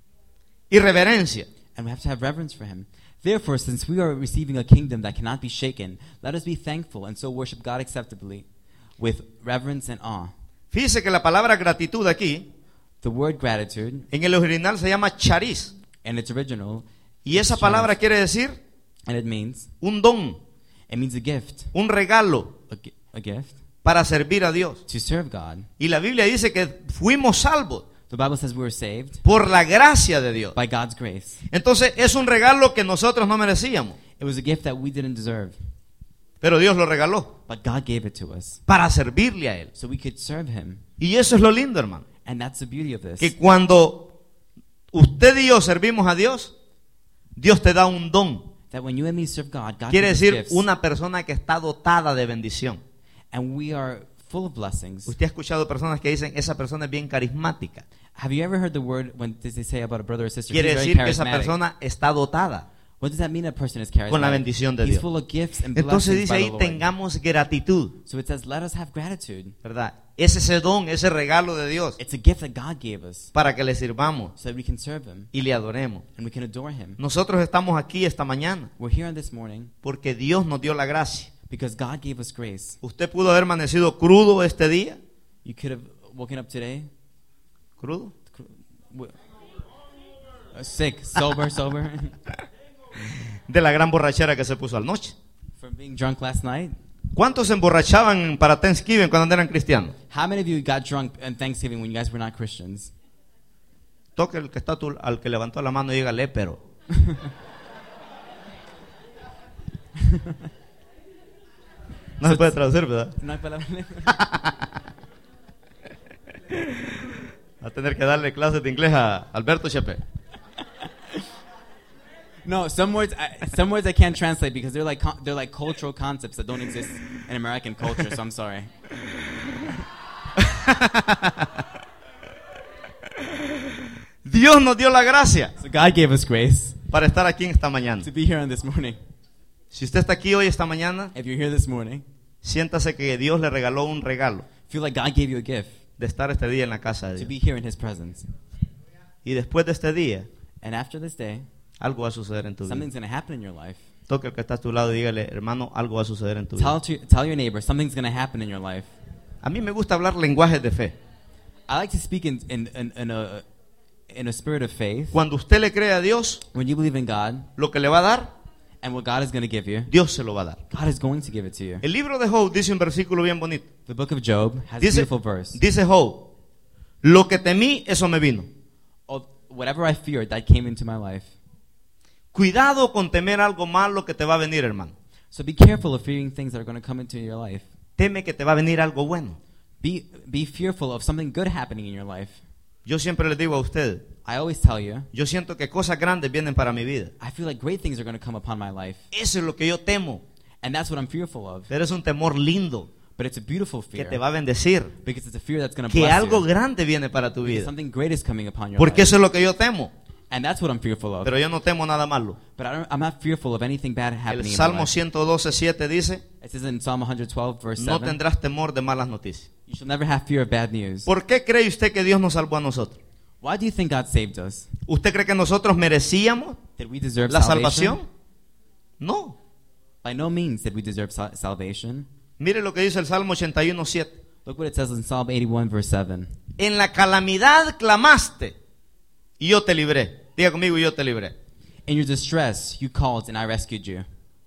y reverencia. And we have to have reverence for Him. Therefore, since we are receiving a kingdom that cannot be shaken, let us be thankful and so worship God acceptably with reverence and awe. Fíjese que la palabra gratitud aquí, The word gratitude, en el original se llama charis. in its original, Y esa palabra quiere decir and it means, un don, it means a gift, un regalo a, gi- a gift para servir a Dios. to serve God. Y la Biblia dice que fuimos salvos The Bible says we were saved por la gracia de Dios. by God's grace. Entonces es un regalo que nosotros no merecíamos, It was a gift that we didn't deserve, pero Dios lo regaló but God gave it to us para servirle a Él. so we could serve Him. Y eso es lo lindo, hermano. And that's the beauty of this. Que cuando usted y yo servimos a Dios, Dios te da un don. That when you and me serve God, God Quiere gives us decir gifts. una persona que está dotada de bendición. And we are full of blessings. Usted ha escuchado personas que dicen, esa persona es bien carismática. Have you ever heard the word when they say about a brother or sister? Quiere He's very decir que esa charismatic. persona está dotada. What does that mean? A person is charismatic. Con la bendición de He's Dios. full of gifts and Entonces blessings dice by ahí, the Lord. tengamos gratitud, So it says, let us have gratitude. ¿verdad? Es ese don, ese regalo de Dios It's a gift that God gave us para que le sirvamos so that we can serve Him y le adoremos. and we can adore Him. Nosotros estamos aquí esta mañana We're here on this morning porque Dios nos dio la gracia. because God gave us grace. Usted pudo haber amanecido crudo este día, You could have woken up today crudo, w- uh, sick, sober, sober, de la gran borrachera que se puso anoche. from being drunk last night. ¿Cuántos se emborrachaban para Thanksgiving cuando eran cristianos? How many of you got drunk on Thanksgiving when you guys were not Christians? Toque el que está tu- al que levantó la mano y dígale, pero. No se puede traducir, ¿verdad? No hay palabra. Va a tener que darle clases de inglés a Alberto Chepe. No, some words, I, some words I can't translate because they're like con- they're like cultural concepts that don't exist in American culture. So I'm sorry. Dios nos dio la gracia So God gave us grace para estar aquí en esta mañana. to be here on this morning. Si usted está aquí hoy esta mañana, If you're here this morning, siéntase que Dios le regaló un regalo feel like God gave you a gift de estar este día en la casa de to Dios. be here in His presence. Y después de este día, And after this day, algo va a suceder en tu vida. something's going to happen in your life. Toque al que está a tu lado y dígale, hermano, algo va a suceder en tu Tell vida. to, tell your neighbor something's going to happen in your life. A mí me gusta hablar lenguajes de fe. I like to speak in in, in, in a in a spirit of faith. Cuando usted le cree a Dios, When you believe in God lo que le va a dar, and what God is going to give you, Dios se lo va a dar. God is going to give it to you. El libro de Job dice un versículo bien bonito. The book of Job has a Dice, beautiful verse. dice Job, lo que temí, eso me vino. Oh, whatever I feared, that came into my life. Cuidado con temer algo malo que te va a venir, hermano. So be careful of fearing things that are going to come into your life. Teme que te va a venir algo bueno. Be be fearful of something good happening in your life. Yo siempre les digo a ustedes, I always tell you, yo siento que cosas grandes vienen para mi vida. I feel like great things are going to come upon my life. Eso es lo que yo temo. And that's what I'm fearful of. Pero es un temor lindo But it's a beautiful que fear. te va a bendecir. Because it's a fear that's going to Que bless algo you. grande viene para tu Because vida. something great is coming upon your Porque life. eso es lo que yo temo. And that's what I'm fearful of. Pero yo no temo nada malo. But I don't, I'm not fearful of anything bad El happening in my Salmo life. ciento doce, siete dice, It says in Psalm one twelve, verse no seven, tendrás temor de malas noticias. you shall never have fear of bad news. ¿Por qué cree usted que Dios nos salvó a nosotros? Why do you think God saved us? ¿Usted cree que nosotros merecíamos Did we deserve la salvation? salvación? No. By no means did we deserve sal- salvation. Mire lo que dice el Salmo ochenta y uno, siete. Look what it says in Psalm eighty-one, verse seven. En la calamidad clamaste y yo te libré. Diga conmigo, y yo te libré. In your distress, you called and I rescued you.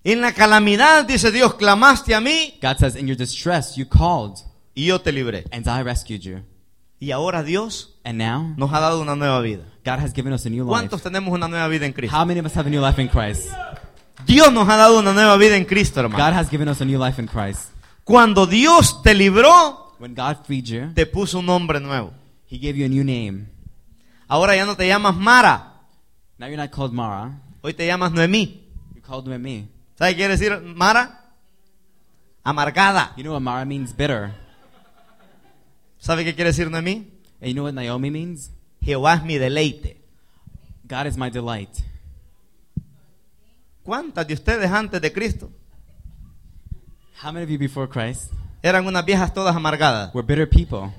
En la calamidad, dice Dios, clamaste a mí God says, in your distress, you called, y yo te libré. and I rescued you. Y ahora Dios And now, nos ha dado una nueva vida. God has given us a new life. ¿Cuántos tenemos una nueva vida en Cristo? How many of us have a new life in Christ? Dios nos ha dado una nueva vida en Cristo, hermano. God has given us a new life in Christ. Cuando Dios te libró, When God freed you, te puso un nombre nuevo. He gave you a new name. Ahora ya no te llamas Mara, Now you're not called Mara. hoy te llamas Noemí. You're called Noemi. ¿Sabes qué quiere decir Mara? Amargada. You know what Mara means? Bitter. ¿Sabe qué quiere decir Noemí? And you know what Naomi means? Jehová es mi deleite. God is my delight. ¿Cuántas de ustedes antes de Cristo How many of you before Christ eran unas viejas todas amargadas? were bitter people?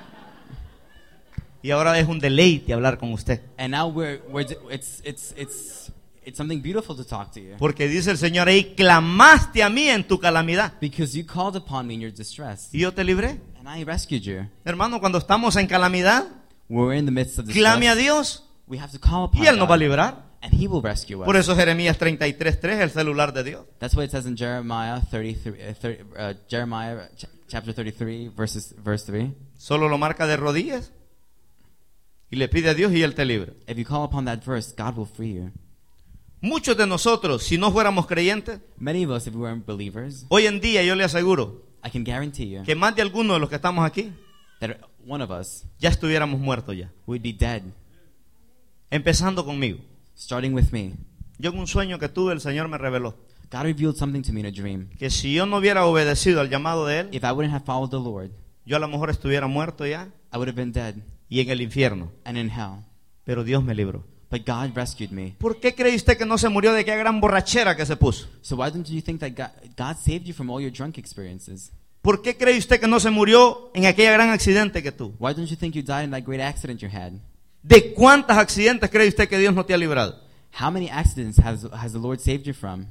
Y ahora es un deleite hablar con usted. And now we're, we're it's, it's, it's, it's something beautiful to talk to you. Porque dice el Señor ahí, clamaste a mí en tu calamidad. Because you called upon me in your distress. Y yo te libré. And I rescued you. Hermano, cuando estamos en calamidad, We're in the midst of clame a distress. Dios We have to call upon y Él nos va a God. librar. And He will rescue us. Por eso Jeremías treinta y tres tres, el celular de Dios. That's what it says in Jeremiah thirty-three, uh, thirty, uh, Jeremiah ch- chapter thirty-three, verses, verse three. Solo lo marca de rodillas y le pide a Dios y Él te libra. If you call upon that verse, God will free you. Muchos de nosotros, si no fuéramos creyentes, Many of us, if we weren't believers, hoy en día yo le aseguro I can guarantee you que más de algunos de los que estamos aquí that one of us ya estuviéramos muertos ya. would be dead. Empezando conmigo. Starting with me. Yo en un sueño que tuve, el Señor me reveló God revealed something to me in a dream. que si yo no hubiera obedecido al llamado de Él, If I wouldn't have followed the Lord, yo a lo mejor estuviera muerto ya I would have been dead y en el infierno. and in hell. Pero Dios me libró. But God rescued me. ¿Por qué cree usted que no se murió de aquella gran borrachera que se puso? So why don't you think that God, God saved you from all your drunk experiences? ¿Por qué cree usted que no se murió en aquella gran accidente que tuvo? Why don't you think you died in that great accident you had? ¿De cuántos accidentes cree usted que Dios no te ha librado? How many accidents has, has the Lord saved you from?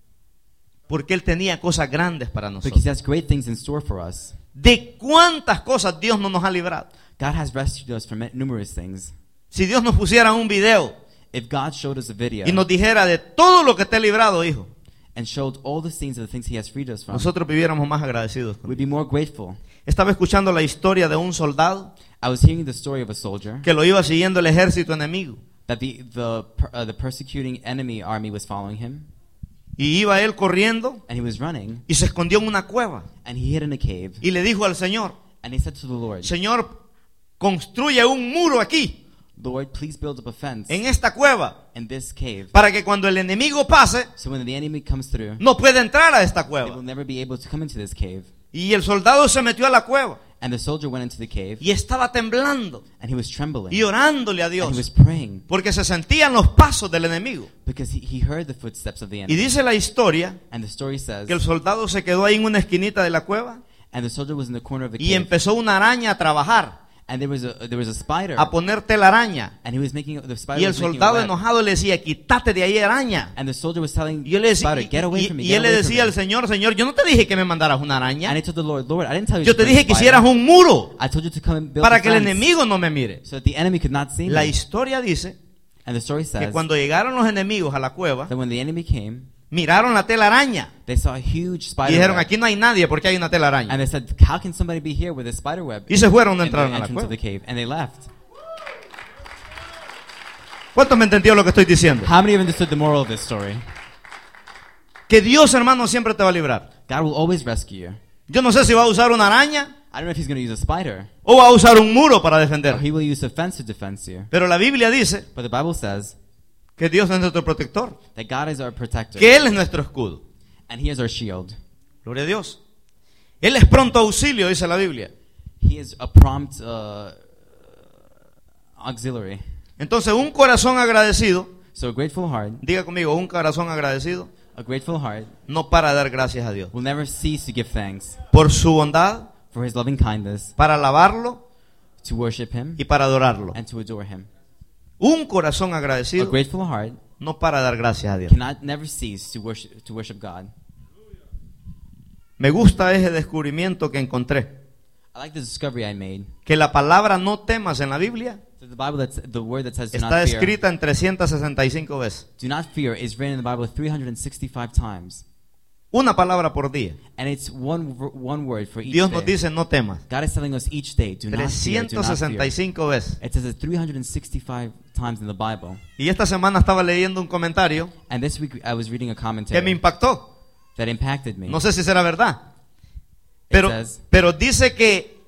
Porque Él tenía cosas grandes para Because nosotros. He has great things in store for us. ¿De cuántas cosas Dios no nos ha librado? God has rescued us from numerous things. Si Dios nos pusiera un video If God showed us a video y nos dijera de todo lo que te he librado, hijo, and showed all the things of the things He has freed us from, nosotros viviéramos más agradecidos. we'd be more grateful. Estaba escuchando la historia de un soldado I was hearing the story of a soldier que lo iba siguiendo el ejército enemigo. that the the per- uh, the persecuting enemy army was following him, Y iba él corriendo and he was running, y se escondió en una cueva. and he hid in a cave, Y le dijo al Señor, and he said to the Lord, Señor, construye un muro aquí, Lord, please build up a fence en esta cueva, in this cave, para que cuando el enemigo pase, so when the enemy comes through, no pueda entrar a esta they will cueva. never be able to come into this cave. Y el soldado se metió a la cueva And the soldier went into the cave, y estaba temblando and he was trembling, y orándole a and he was Dios, praying, porque se sentían los pasos del enemigo. because he, he heard the footsteps of the Y enemy. dice la historia And the story says, que el soldado se quedó ahí en una esquinita de la cueva and the soldier was in the corner of the y cave, empezó una araña a trabajar, and there was a there was a spider, a poner telaraña. and he was making the spider Y el was making a soldado web. enojado le decía, quítate de ahí, araña. And the soldier was telling Y, yo le the decía, spider, get away y, from me, y get él le away from decía al me. Señor, Señor, yo no te dije que me mandaras una araña. And he told the Lord, Lord, I didn't tell you Yo to te put a dije que spider. hicieras un muro I told you to come and build para a que el fence enemigo no me mire. so that the enemy could not see La me. historia dice And the story que says cuando llegaron los enemigos a la cueva, that when the enemy came, miraron la telaraña they saw a huge y spider dijeron, web. aquí no hay nadie porque hay una telaraña. And they said, how can somebody be here with a spider web Y se fueron, no in the entraron a la entrance of cueva. the cave? And they left. ¿Cuántos me entendió lo que estoy diciendo? How many have understood the moral of this story? Que Dios, hermano, siempre te va a librar. God will always rescue you. Yo no sé si va a usar una araña I don't know if he's going to use a spider, o va a usar un muro para or defender. he will use a fence to defend you. Pero la Biblia dice But the Bible says que Dios es nuestro protector, that God is our protector, que Él es nuestro escudo. and he is our shield. Gloria a Dios. Él es pronto auxilio, dice la Biblia. He is a prompt uh, auxiliary. Entonces, un corazón agradecido, So a grateful heart, diga conmigo, un corazón agradecido a grateful heart no para de dar gracias a Dios will never cease to give thanks por su bondad, for his loving kindness, para alabarlo to worship him, y para adorarlo. and to adore him. Un corazón A agradecido grateful heart no para de dar gracias a Dios. cannot never cease to worship to worship God. Me gusta ese descubrimiento que encontré, I like the discovery I made. que la palabra no temas en la Biblia So the Bible that's the word that says do está not fear. escrita en trescientas sesenta y cinco veces. Do not fear is written in the Bible three hundred sixty-five times. Una palabra por día. And it's one v- one word for each Dios nos day. dice no temas. God is telling us each day, do not fear, do trescientas not sesenta y fear. cinco veces. It says it three hundred sixty-five times in the Bible. Y esta semana estaba leyendo un comentario And this week I was reading a que me commentary impactó. that impacted me. No sé si será verdad. Pero, It says- pero dice que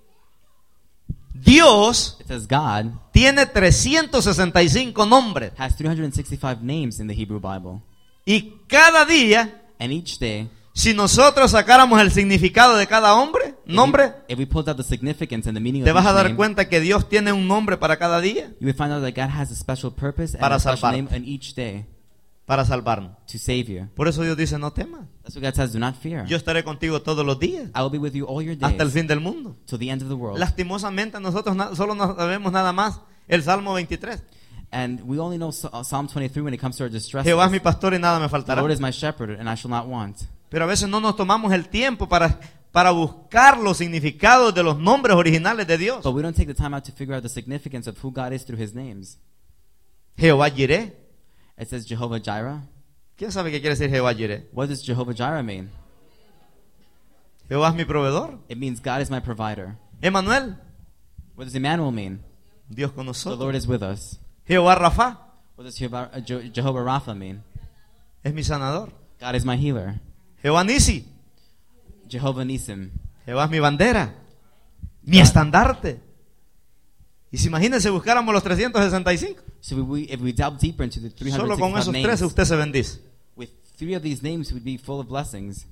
Dios It says God tiene trescientos sesenta y cinco nombres. has three hundred sixty-five names in the Hebrew Bible. Y cada día, And each day, si nosotros sacáramos el significado de cada hombre, if nombre, we, if we pulled out the significance and the meaning te of vas a each dar name, cuenta que Dios tiene un nombre para cada día, you would find out that God has a special purpose and Para a special salvar. name in each day para salvarnos. to save you. Por eso Dios dice, no temas. That's what God says, do not fear. Yo estaré contigo todos los días, I will be with you all your days hasta el fin del mundo. till the end of the world. Lastimosamente nosotros na- solo nos sabemos nada más el Salmo veintitrés. And we only know Psa- uh, Psalm twenty-three when it comes to our distress. Jehová es mi pastor y nada me The faltará. Lord is my shepherd, and I shall not want. Pero a veces no nos tomamos el tiempo para, para buscar los significados de los nombres originales de Dios. But we don't take the time out to figure out the significance of who God is through His names. Jehová Jireh. It says Jehovah Jireh. ¿Quién sabe qué quiere decir Jehová Jireh? What does Jehovah Jireh mean? Jehová es mi proveedor. It means God is my provider. Emmanuel, What does Emmanuel mean? Dios con The nosotros. Lord is with us. Jehová Rafa, What does Jehovah, uh, Je- Jehovah Rapha mean? es mi sanador. God is my healer. Jehová Nisi, Jehovah Nisim. Jehová es mi bandera, mi estandarte. Y si imagínense buscáramos los trescientos sesenta y cinco, So we, we, if we delve deeper into the solo con esos three hundred sixty-five tres names, usted se bendice. with three of these names, we'd be full of blessings.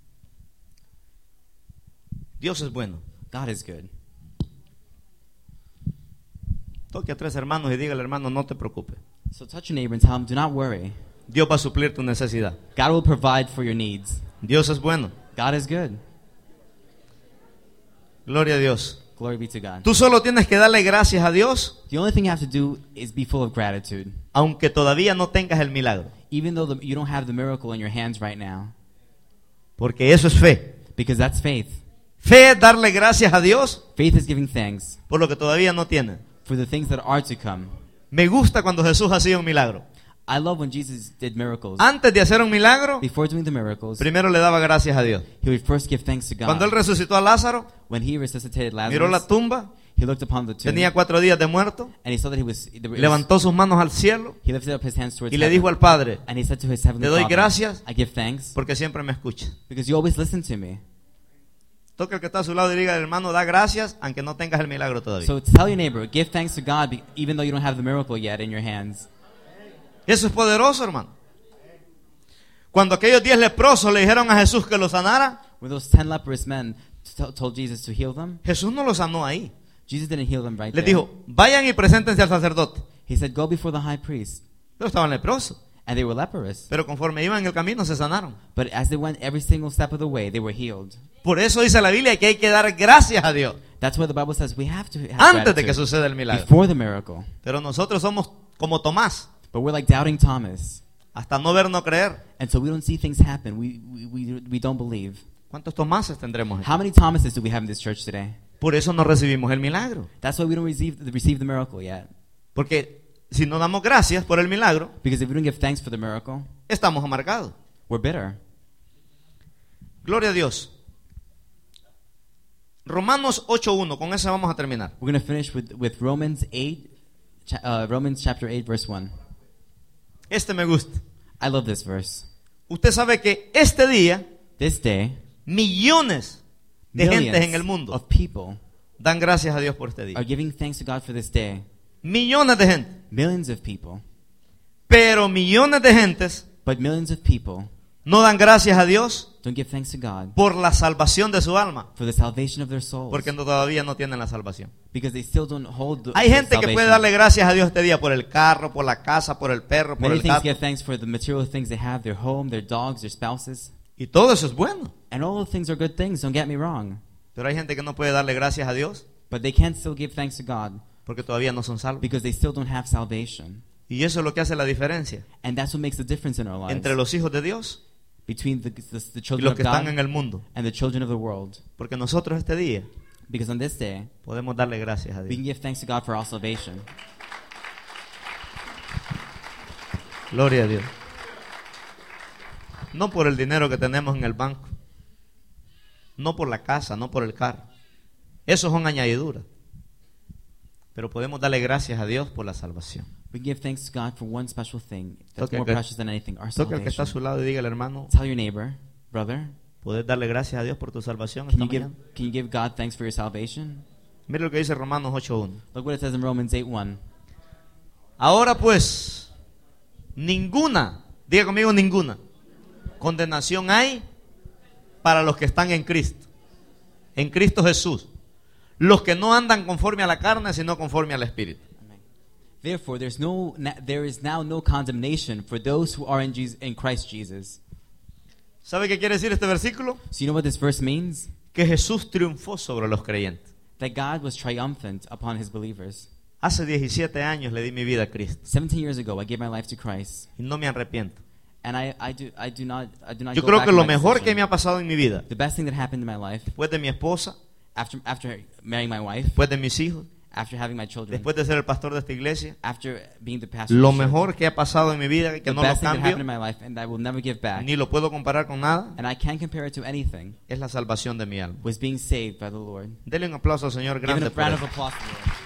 Dios es bueno. God is good. Toque a tres hermanos y dígale, hermano, no te preocupes. So touch your neighbor and tell him, do not worry. Dios va a suplir tu necesidad. God will provide for your needs. Dios es bueno. God is good. Gloria a Dios. Glory be to God. Tú solo tienes que darle gracias a Dios, The only thing you have to do is be full of gratitude. aunque todavía no tengas el milagro. Even though the, you don't have the miracle in your hands right now. Porque eso es fe. Because that's faith. Fe es darle gracias a Dios Faith is giving thanks por lo que todavía no tiene. for the things that are to come. Me gusta cuando Jesús hacía un milagro. I love when Jesus did miracles. Antes de hacer un milagro, Before doing the miracles, primero le daba gracias a Dios. he would first give thanks to God. Cuando él resucitó a Lázaro, When he resuscitated miró la Lazarus, tumba, he looked upon the tomb tenía cuatro días de muerto, and he saw that he was, there was- levantó sus manos al cielo he lifted up his hands towards y le heaven, dijo al Padre, and he said to his heavenly te doy Father, gracias I give thanks porque siempre me escucha. because you always listen to me. Toca el que está a su lado y diga, hermano, da gracias aunque no tengas el milagro todavía. So tell your neighbor, give thanks to God be- even though you don't have the miracle yet in your hands. Eso es poderoso, hermano. Cuando aquellos diez leprosos le dijeron a Jesús que lo sanara, When those ten leprous men t- told Jesus to heal them, Jesús no lo sanó ahí. Jesus didn't heal them right Les there. dijo, vayan y preséntense al sacerdote. He said, go before the high priest. Pero estaban leprosos. And they were leprous. Pero conforme iban en el camino se sanaron. But as they went every single step of the way, they were healed. Por eso dice la Biblia que hay que dar gracias a Dios That's why the Bible says we have to have antes de que gratitude suceda el milagro. before the miracle. Pero nosotros somos como Tomás. But we're like doubting Thomas. Hasta no ver, no creer. And so we don't see things happen. We, we, we, we don't believe. ¿Cuántos Tomases tendremos? How many Thomases do we have in this church today? Por eso no recibimos el milagro. That's why we don't receive, receive the miracle yet. Porque si no damos gracias por el milagro, Because if we don't give thanks for the miracle, estamos amargados. we're bitter. Gloria a Dios. Romanos ocho uno, con eso vamos a terminar. We're going to finish with, with Romans eight, cha- uh, Romans chapter eight, verse one. Este me gusta. I love this verse. Usted sabe que este día This day, millones de gentes en el millions mundo of people dan gracias a Dios por este are día. giving thanks to God for this day. Millones de gente. Millions of people. Pero millones de gentes But millions of people no dan gracias a Dios don't give thanks to God por la salvación de su alma. for the salvation of their souls. Porque no- todavía no tienen la salvación. Because they still don't hold the, Hay the gente que salvation. puede darle gracias a Dios este día por el carro, por la casa, por el perro, por Many el things gato. give thanks for the material things they have, their home, their dogs, their spouses. Y todo eso es bueno. And all those things are good things, don't get me wrong. Pero hay gente que no puede darle gracias a Dios But they can still give thanks to God porque todavía no son salvos. because they still don't have salvation. Y eso es lo que hace la diferencia And that's what makes the difference in our lives entre los hijos de Dios between the, the, the y children los of que están en God el mundo. and the children of the world. Porque nosotros este día Because on this day, podemos darle gracias a we Dios. can give thanks to God for our salvation. Gloria a Dios. No por el dinero que tenemos en el banco. No por la casa, no por el carro. Eso son añadiduras. Pero podemos darle gracias a Dios por la salvación. We give thanks to God for one special thing that's Toque more al que- precious than anything, our Toque al que está a salvation. su lado y dígale, hermano, Tell your neighbor, brother, ¿puedes darle gracias a Dios por tu salvación can esta you give mañana? can you give God thanks for your salvation? Mire lo que dice Romanos ocho uno. Look what it says in Romans eight one. Ahora pues, ninguna, diga conmigo ninguna, condenación hay para los que están en Cristo. En Cristo Jesús. Los que no andan conforme a la carne, sino conforme al Espíritu. Amen. Therefore, there's no na- there is now no condemnation for those who are in Jesus, in Christ Jesus. ¿Sabe qué quiere decir este versículo? So you know what this verse means? Que Jesús triunfó sobre los creyentes. That God was triumphant upon his believers. Hace diecisiete años le di mi vida a Cristo seventeen years ago, I gave my life to Christ, y no me arrepiento. and I, I do I do not I do not Yo go creo back que on lo my mejor decision. que me ha pasado en mi vida, The best thing that happened in my life después de mi esposa, after after marrying my wife, después de mis hijos, after having my children, después de ser el pastor de esta iglesia, after being the pastor, lo of the church, mejor que ha pasado en mi vida, que the no lo best thing that happened in cambio, my life, and I will never give back, ni lo puedo comparar con nada, and I can't compare it to anything, es la salvación de mi alma. was being saved by the Lord. Dele un aplauso al Señor Give it grande a por round of eso. applause to the Lord.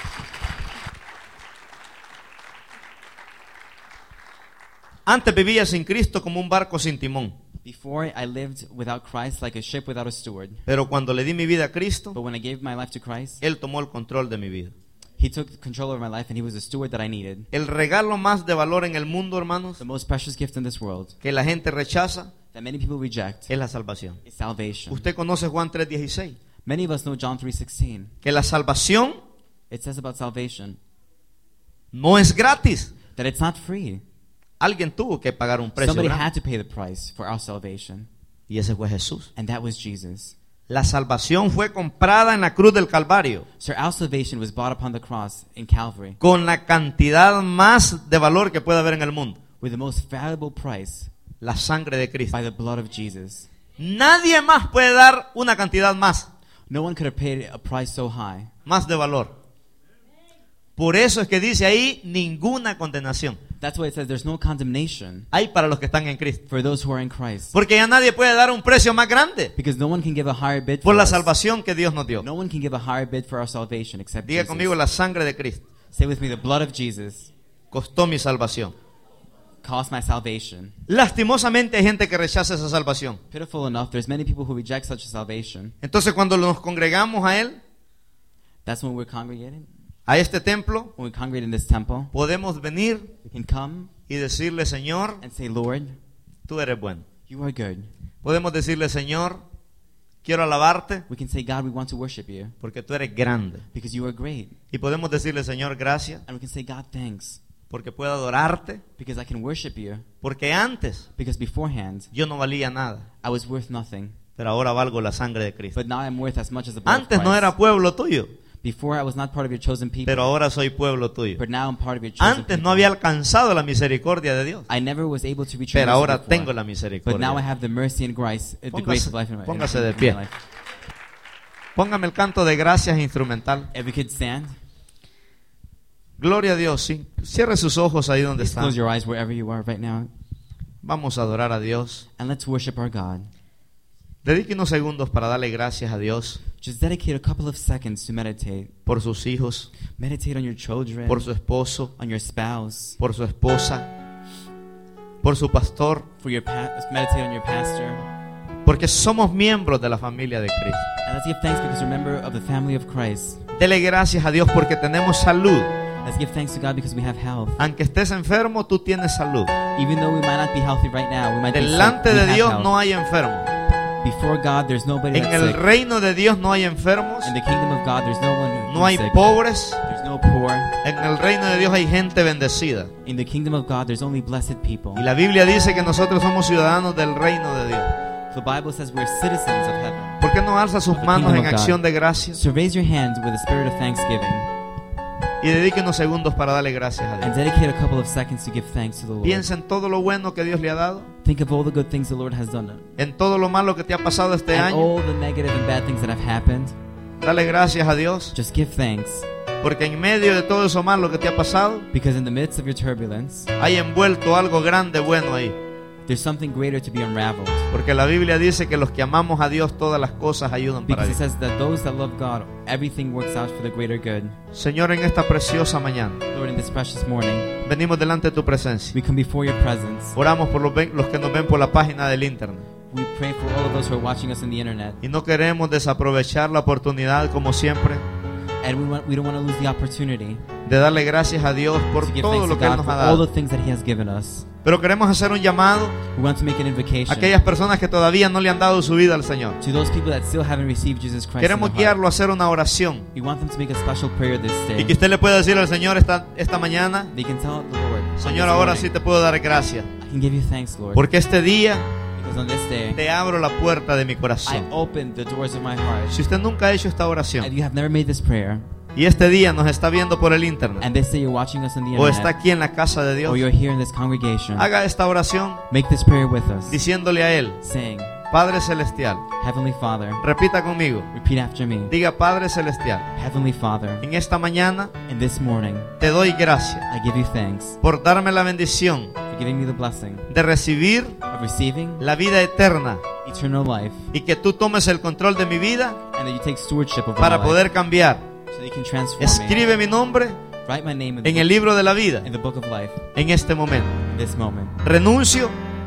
Antes vivía sin Cristo como un barco sin timón, Before, I lived without Christ like a ship without a steward. pero cuando le di mi vida a Cristo, But when I gave my life to Christ, Él tomó el control de mi vida. He took control over my life, and He was the steward that I needed. El regalo más de valor en el mundo, hermanos, The most precious gift in this world que la gente rechaza, that many people reject es la salvación. is salvation. Usted conoce Juan tres dieciséis, Many of us know John three sixteen. que la salvación It says about salvation no es gratis. that it's not free. Alguien tuvo que pagar un precio Somebody grande, had to pay the price for our salvation, y ese fue Jesús. and that was Jesus. La salvación fue comprada en la cruz del Calvario So our salvation was bought upon the cross in Calvary con la cantidad más de valor que puede haber en el mundo, with the most valuable price, la sangre de Cristo. by the blood of Jesus. Nadie más puede dar una cantidad más, No one could have paid a price so high. más de valor. Por eso es que dice ahí ninguna condenación That's why it says there's no condemnation hay para los que están en Cristo. for those who are in Christ. Porque ya nadie puede dar un precio más grande Because no one can give a higher bid por for la us. salvación que Dios nos dio. No one can give a higher bid for our salvation except Diga Jesus. conmigo, la sangre de Cristo Say with me, the blood of Jesus costó mi salvación. cost my salvation. Lastimosamente hay gente que rechaza esa salvación. Pitiful enough, there's many people who reject such a salvation. Entonces cuando nos congregamos a Él, That's when we're congregating. a este templo, When we congregate in this temple, podemos venir we can come y decirle, Señor, and say, Lord, tú eres bueno. you are good. Podemos decirle, Señor, quiero alabarte We can say, God, we want to worship you porque tú eres grande. because you are great. Y podemos decirle, Señor, gracias And we can say, God, thanks porque puedo adorarte, because I can worship you. porque antes Because beforehand, yo no valía nada, I was worth nothing. pero ahora valgo la sangre de Cristo. But now I'm worth as much as the blood of Antes no Christ. era pueblo tuyo, Before I was not part of your chosen people, pero ahora soy pueblo tuyo. but now I'm part of your chosen Antes people. no había alcanzado la misericordia de Dios, I never was able to reach your pero mercy ahora before. tengo la But now I misericordia. have the mercy and grace, uh, the Póngase- grace of life in my, in póngase de my pie. life. Póngame el canto de gracias instrumental. If we could stand, Gloria a Dios. Sí. Cierre sus ojos ahí donde please está. close your eyes wherever you are right now, Vamos a adorar a Dios. and let's worship our God. Dedique unos segundos para darle gracias a Dios Just dedicate a couple of seconds to meditate. por sus hijos, Meditate on your children, por su esposo, on your spouse, por su esposa, por su pastor, for your pa- meditate on your pastor. porque somos miembros de la familia de Cristo. And let's give thanks because you're a member of the family of Christ. Dele gracias a Dios porque tenemos salud. Let's give thanks to God because we have health. Aunque estés enfermo, tú tienes salud. Even though we might not be healthy right now, we might be sick, Delante we de have Dios health. no hay enfermo. Before God, there's nobody En that's el sick. reino de Dios no hay enfermos, In the kingdom of God, there's no one who's no hay sick. pobres. There's no poor. En el reino de Dios hay gente bendecida. In the kingdom of God, there's only blessed people. Y la Biblia dice que nosotros somos ciudadanos del reino de Dios. The Bible says we're citizens of heaven. ¿Por qué no alza sus The manos kingdom en of God. acción de gracias? So raise your hands with a spirit of thanksgiving Y dedique unos segundos para darle gracias a and Dios. dedicate a couple of seconds to give thanks to the Lord. Piensa en todo lo bueno que Dios le ha dado, Think of all the good things the Lord has done en todo lo malo que te ha pasado este and año. all the negative and bad things that have happened. Dale gracias a Dios, Just give thanks porque en medio de todo eso malo que te ha pasado, because in the midst of your turbulence, hay envuelto algo grande bueno ahí. There's something greater to be unraveled. Porque la Biblia dice que los que amamos a Dios, todas las cosas ayudan para Because it bien. says that those that love God, everything works out for the greater good. Señor, en esta preciosa mañana, Lord, in this precious morning, venimos delante de tu presencia. we come before your presence. Oramos por los, ven- los que nos ven por la página del internet. We pray for all of those who are watching us on the internet. Y no queremos desaprovechar la oportunidad, como siempre, And we, want, we don't want to lose the opportunity de darle gracias a Dios por to give todo thanks to lo que Él God nos for ha all dado. the things that He has given us. Pero queremos hacer un llamado We want to make an invocation a aquellas personas que todavía no le han dado su vida al Señor. to those people that still haven't received Jesus Christ in Queremos their heart. guiarlo a hacer una oración. We want them to make a special prayer this Y day. que usted le pueda decir al Señor esta, esta mañana: They can tell the Lord, on Señor, this ahora morning, sí te puedo dar gracias. I can give you thanks, Lord, Porque este día because on this day, te abro la puerta de mi I corazón. opened the doors of my heart. Si usted nunca ha hecho esta And oración you have never made this prayer, y este día nos está viendo por el internet and this day you're watching us on the o está internet, aquí en la casa de or Dios, you're here in this congregation, haga esta oración make this prayer with us, diciéndole a Él: saying, Padre Celestial. Heavenly Father, Repita conmigo. repeat after me, Diga: Padre Celestial, Heavenly Father, en esta mañana in this morning, te doy gracias I give you thanks por darme la bendición for giving me the blessing de recibir of receiving la vida eterna eternal life, y que tú tomes el control de mi vida and that you take stewardship over para my life, poder cambiar. so that you can transform me. Escribe mi nombre Write my name in, en the el book, libro de la vida in the book of life en este momento. in this moment. Renuncio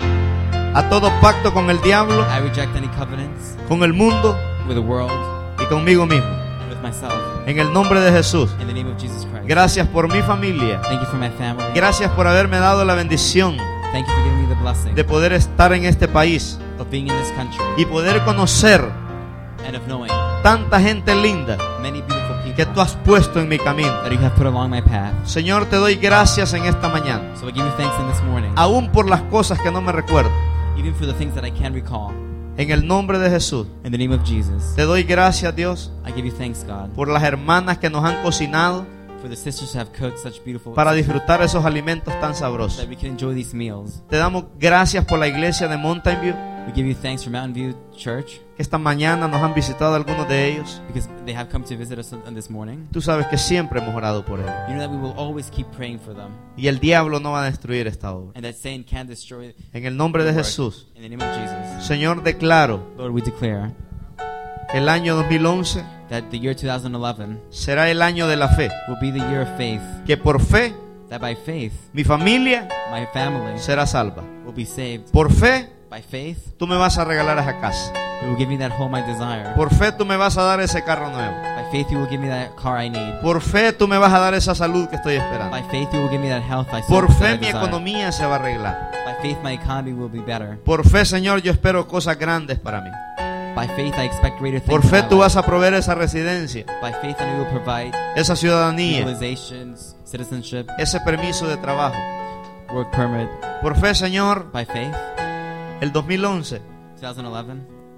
a todo pacto con el diablo, I reject any covenants con el mundo with the world y conmigo mismo. and with myself. En el nombre de Jesús. In the name of Jesus Christ. Gracias por mi familia. Thank you for my family. Gracias por haberme dado la bendición Thank you for giving me the blessing de poder estar en este país of being in this country y poder conocer and of knowing tanta gente linda many beautiful people que tú has puesto en mi camino. that you have put along my path. Señor, te doy gracias en esta mañana, So I give you thanks in this morning, aún por las cosas que no me recuerdo. even for the things that I can recall. En el nombre de Jesús, In the name of Jesus, te doy gracias, Dios, I give you thanks, God, por las hermanas que nos han cocinado for the sisters who have cooked such beautiful para food disfrutar esos alimentos tan that sabrosos. we can enjoy these meals. Te damos gracias por la iglesia de Mountain View, We give you thanks for Mountain View Church que esta mañana nos han visitado algunos de ellos. because they have come to visit us on this morning. Tú sabes que siempre hemos orado por ellos. You know that we will always keep praying for them, Y el diablo no va a destruir esta obra. and that Satan can destroy En el nombre the de work. Jesús, In the name of Jesus, Señor, declaro Lord, we declare que el año dos mil once that the year two thousand eleven será el año de la fe. will be the year of faith, Que por fe that by faith mi familia my family será salva. will be saved. Por fe By faith, tú me vas a regalar esa casa. you will give me that home I desire. Por fe tú me vas a dar ese carro nuevo. By faith, you will give me that car I need. Por fe tú me vas a dar esa salud que estoy esperando. By faith, you will give me that health I Por that I fe mi desire. economía se va a arreglar. By faith, my economy will be better. Por fe, Señor, yo espero cosas grandes para mí. By faith, I expect greater things. Por in fe my tú life. vas a proveer esa residencia, By faith, I will provide esa ciudadanía, legalizations, citizenship, ese permiso de trabajo. work permit. Por fe, Señor, By faith, el dos mil once twenty eleven,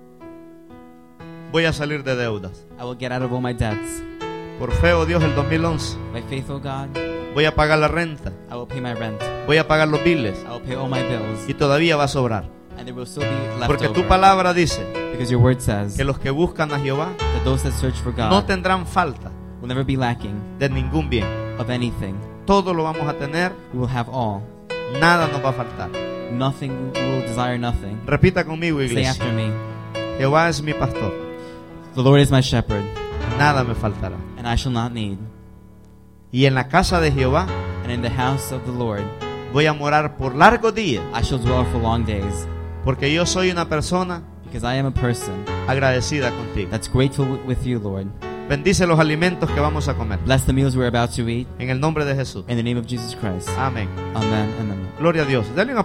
voy a salir de deudas. I will get out of all my debts. Por fe, oh Dios, el dos mil once By faith, oh God, voy a pagar la renta, I will pay my rent. voy a pagar los biles I will pay all my bills, y todavía va a sobrar. and there will still be left Porque tu over. palabra dice Because your word says que los que buscan a Jehová that those that search for God no tendrán falta will never be lacking de ningún bien. of anything. Todo lo vamos a tener, We will have all. nada nos va a faltar. Nothing, we will desire nothing. Repita conmigo, Say iglesia. after me, Jehová es mi pastor, the Lord is my shepherd, nada me faltará. and I shall not need. Y en la casa de Jehová And in the house of the Lord voy a morar por largos días, I shall dwell for long days, porque yo soy una persona because I am a person agradecida contigo. that's grateful wi- with you, Lord. Bendice los alimentos que vamos a comer. Bless the meals we're about to eat, En el nombre de Jesús. in the name of Jesus Christ. Amén. Amen and amen. Gloria a Dios. Dale un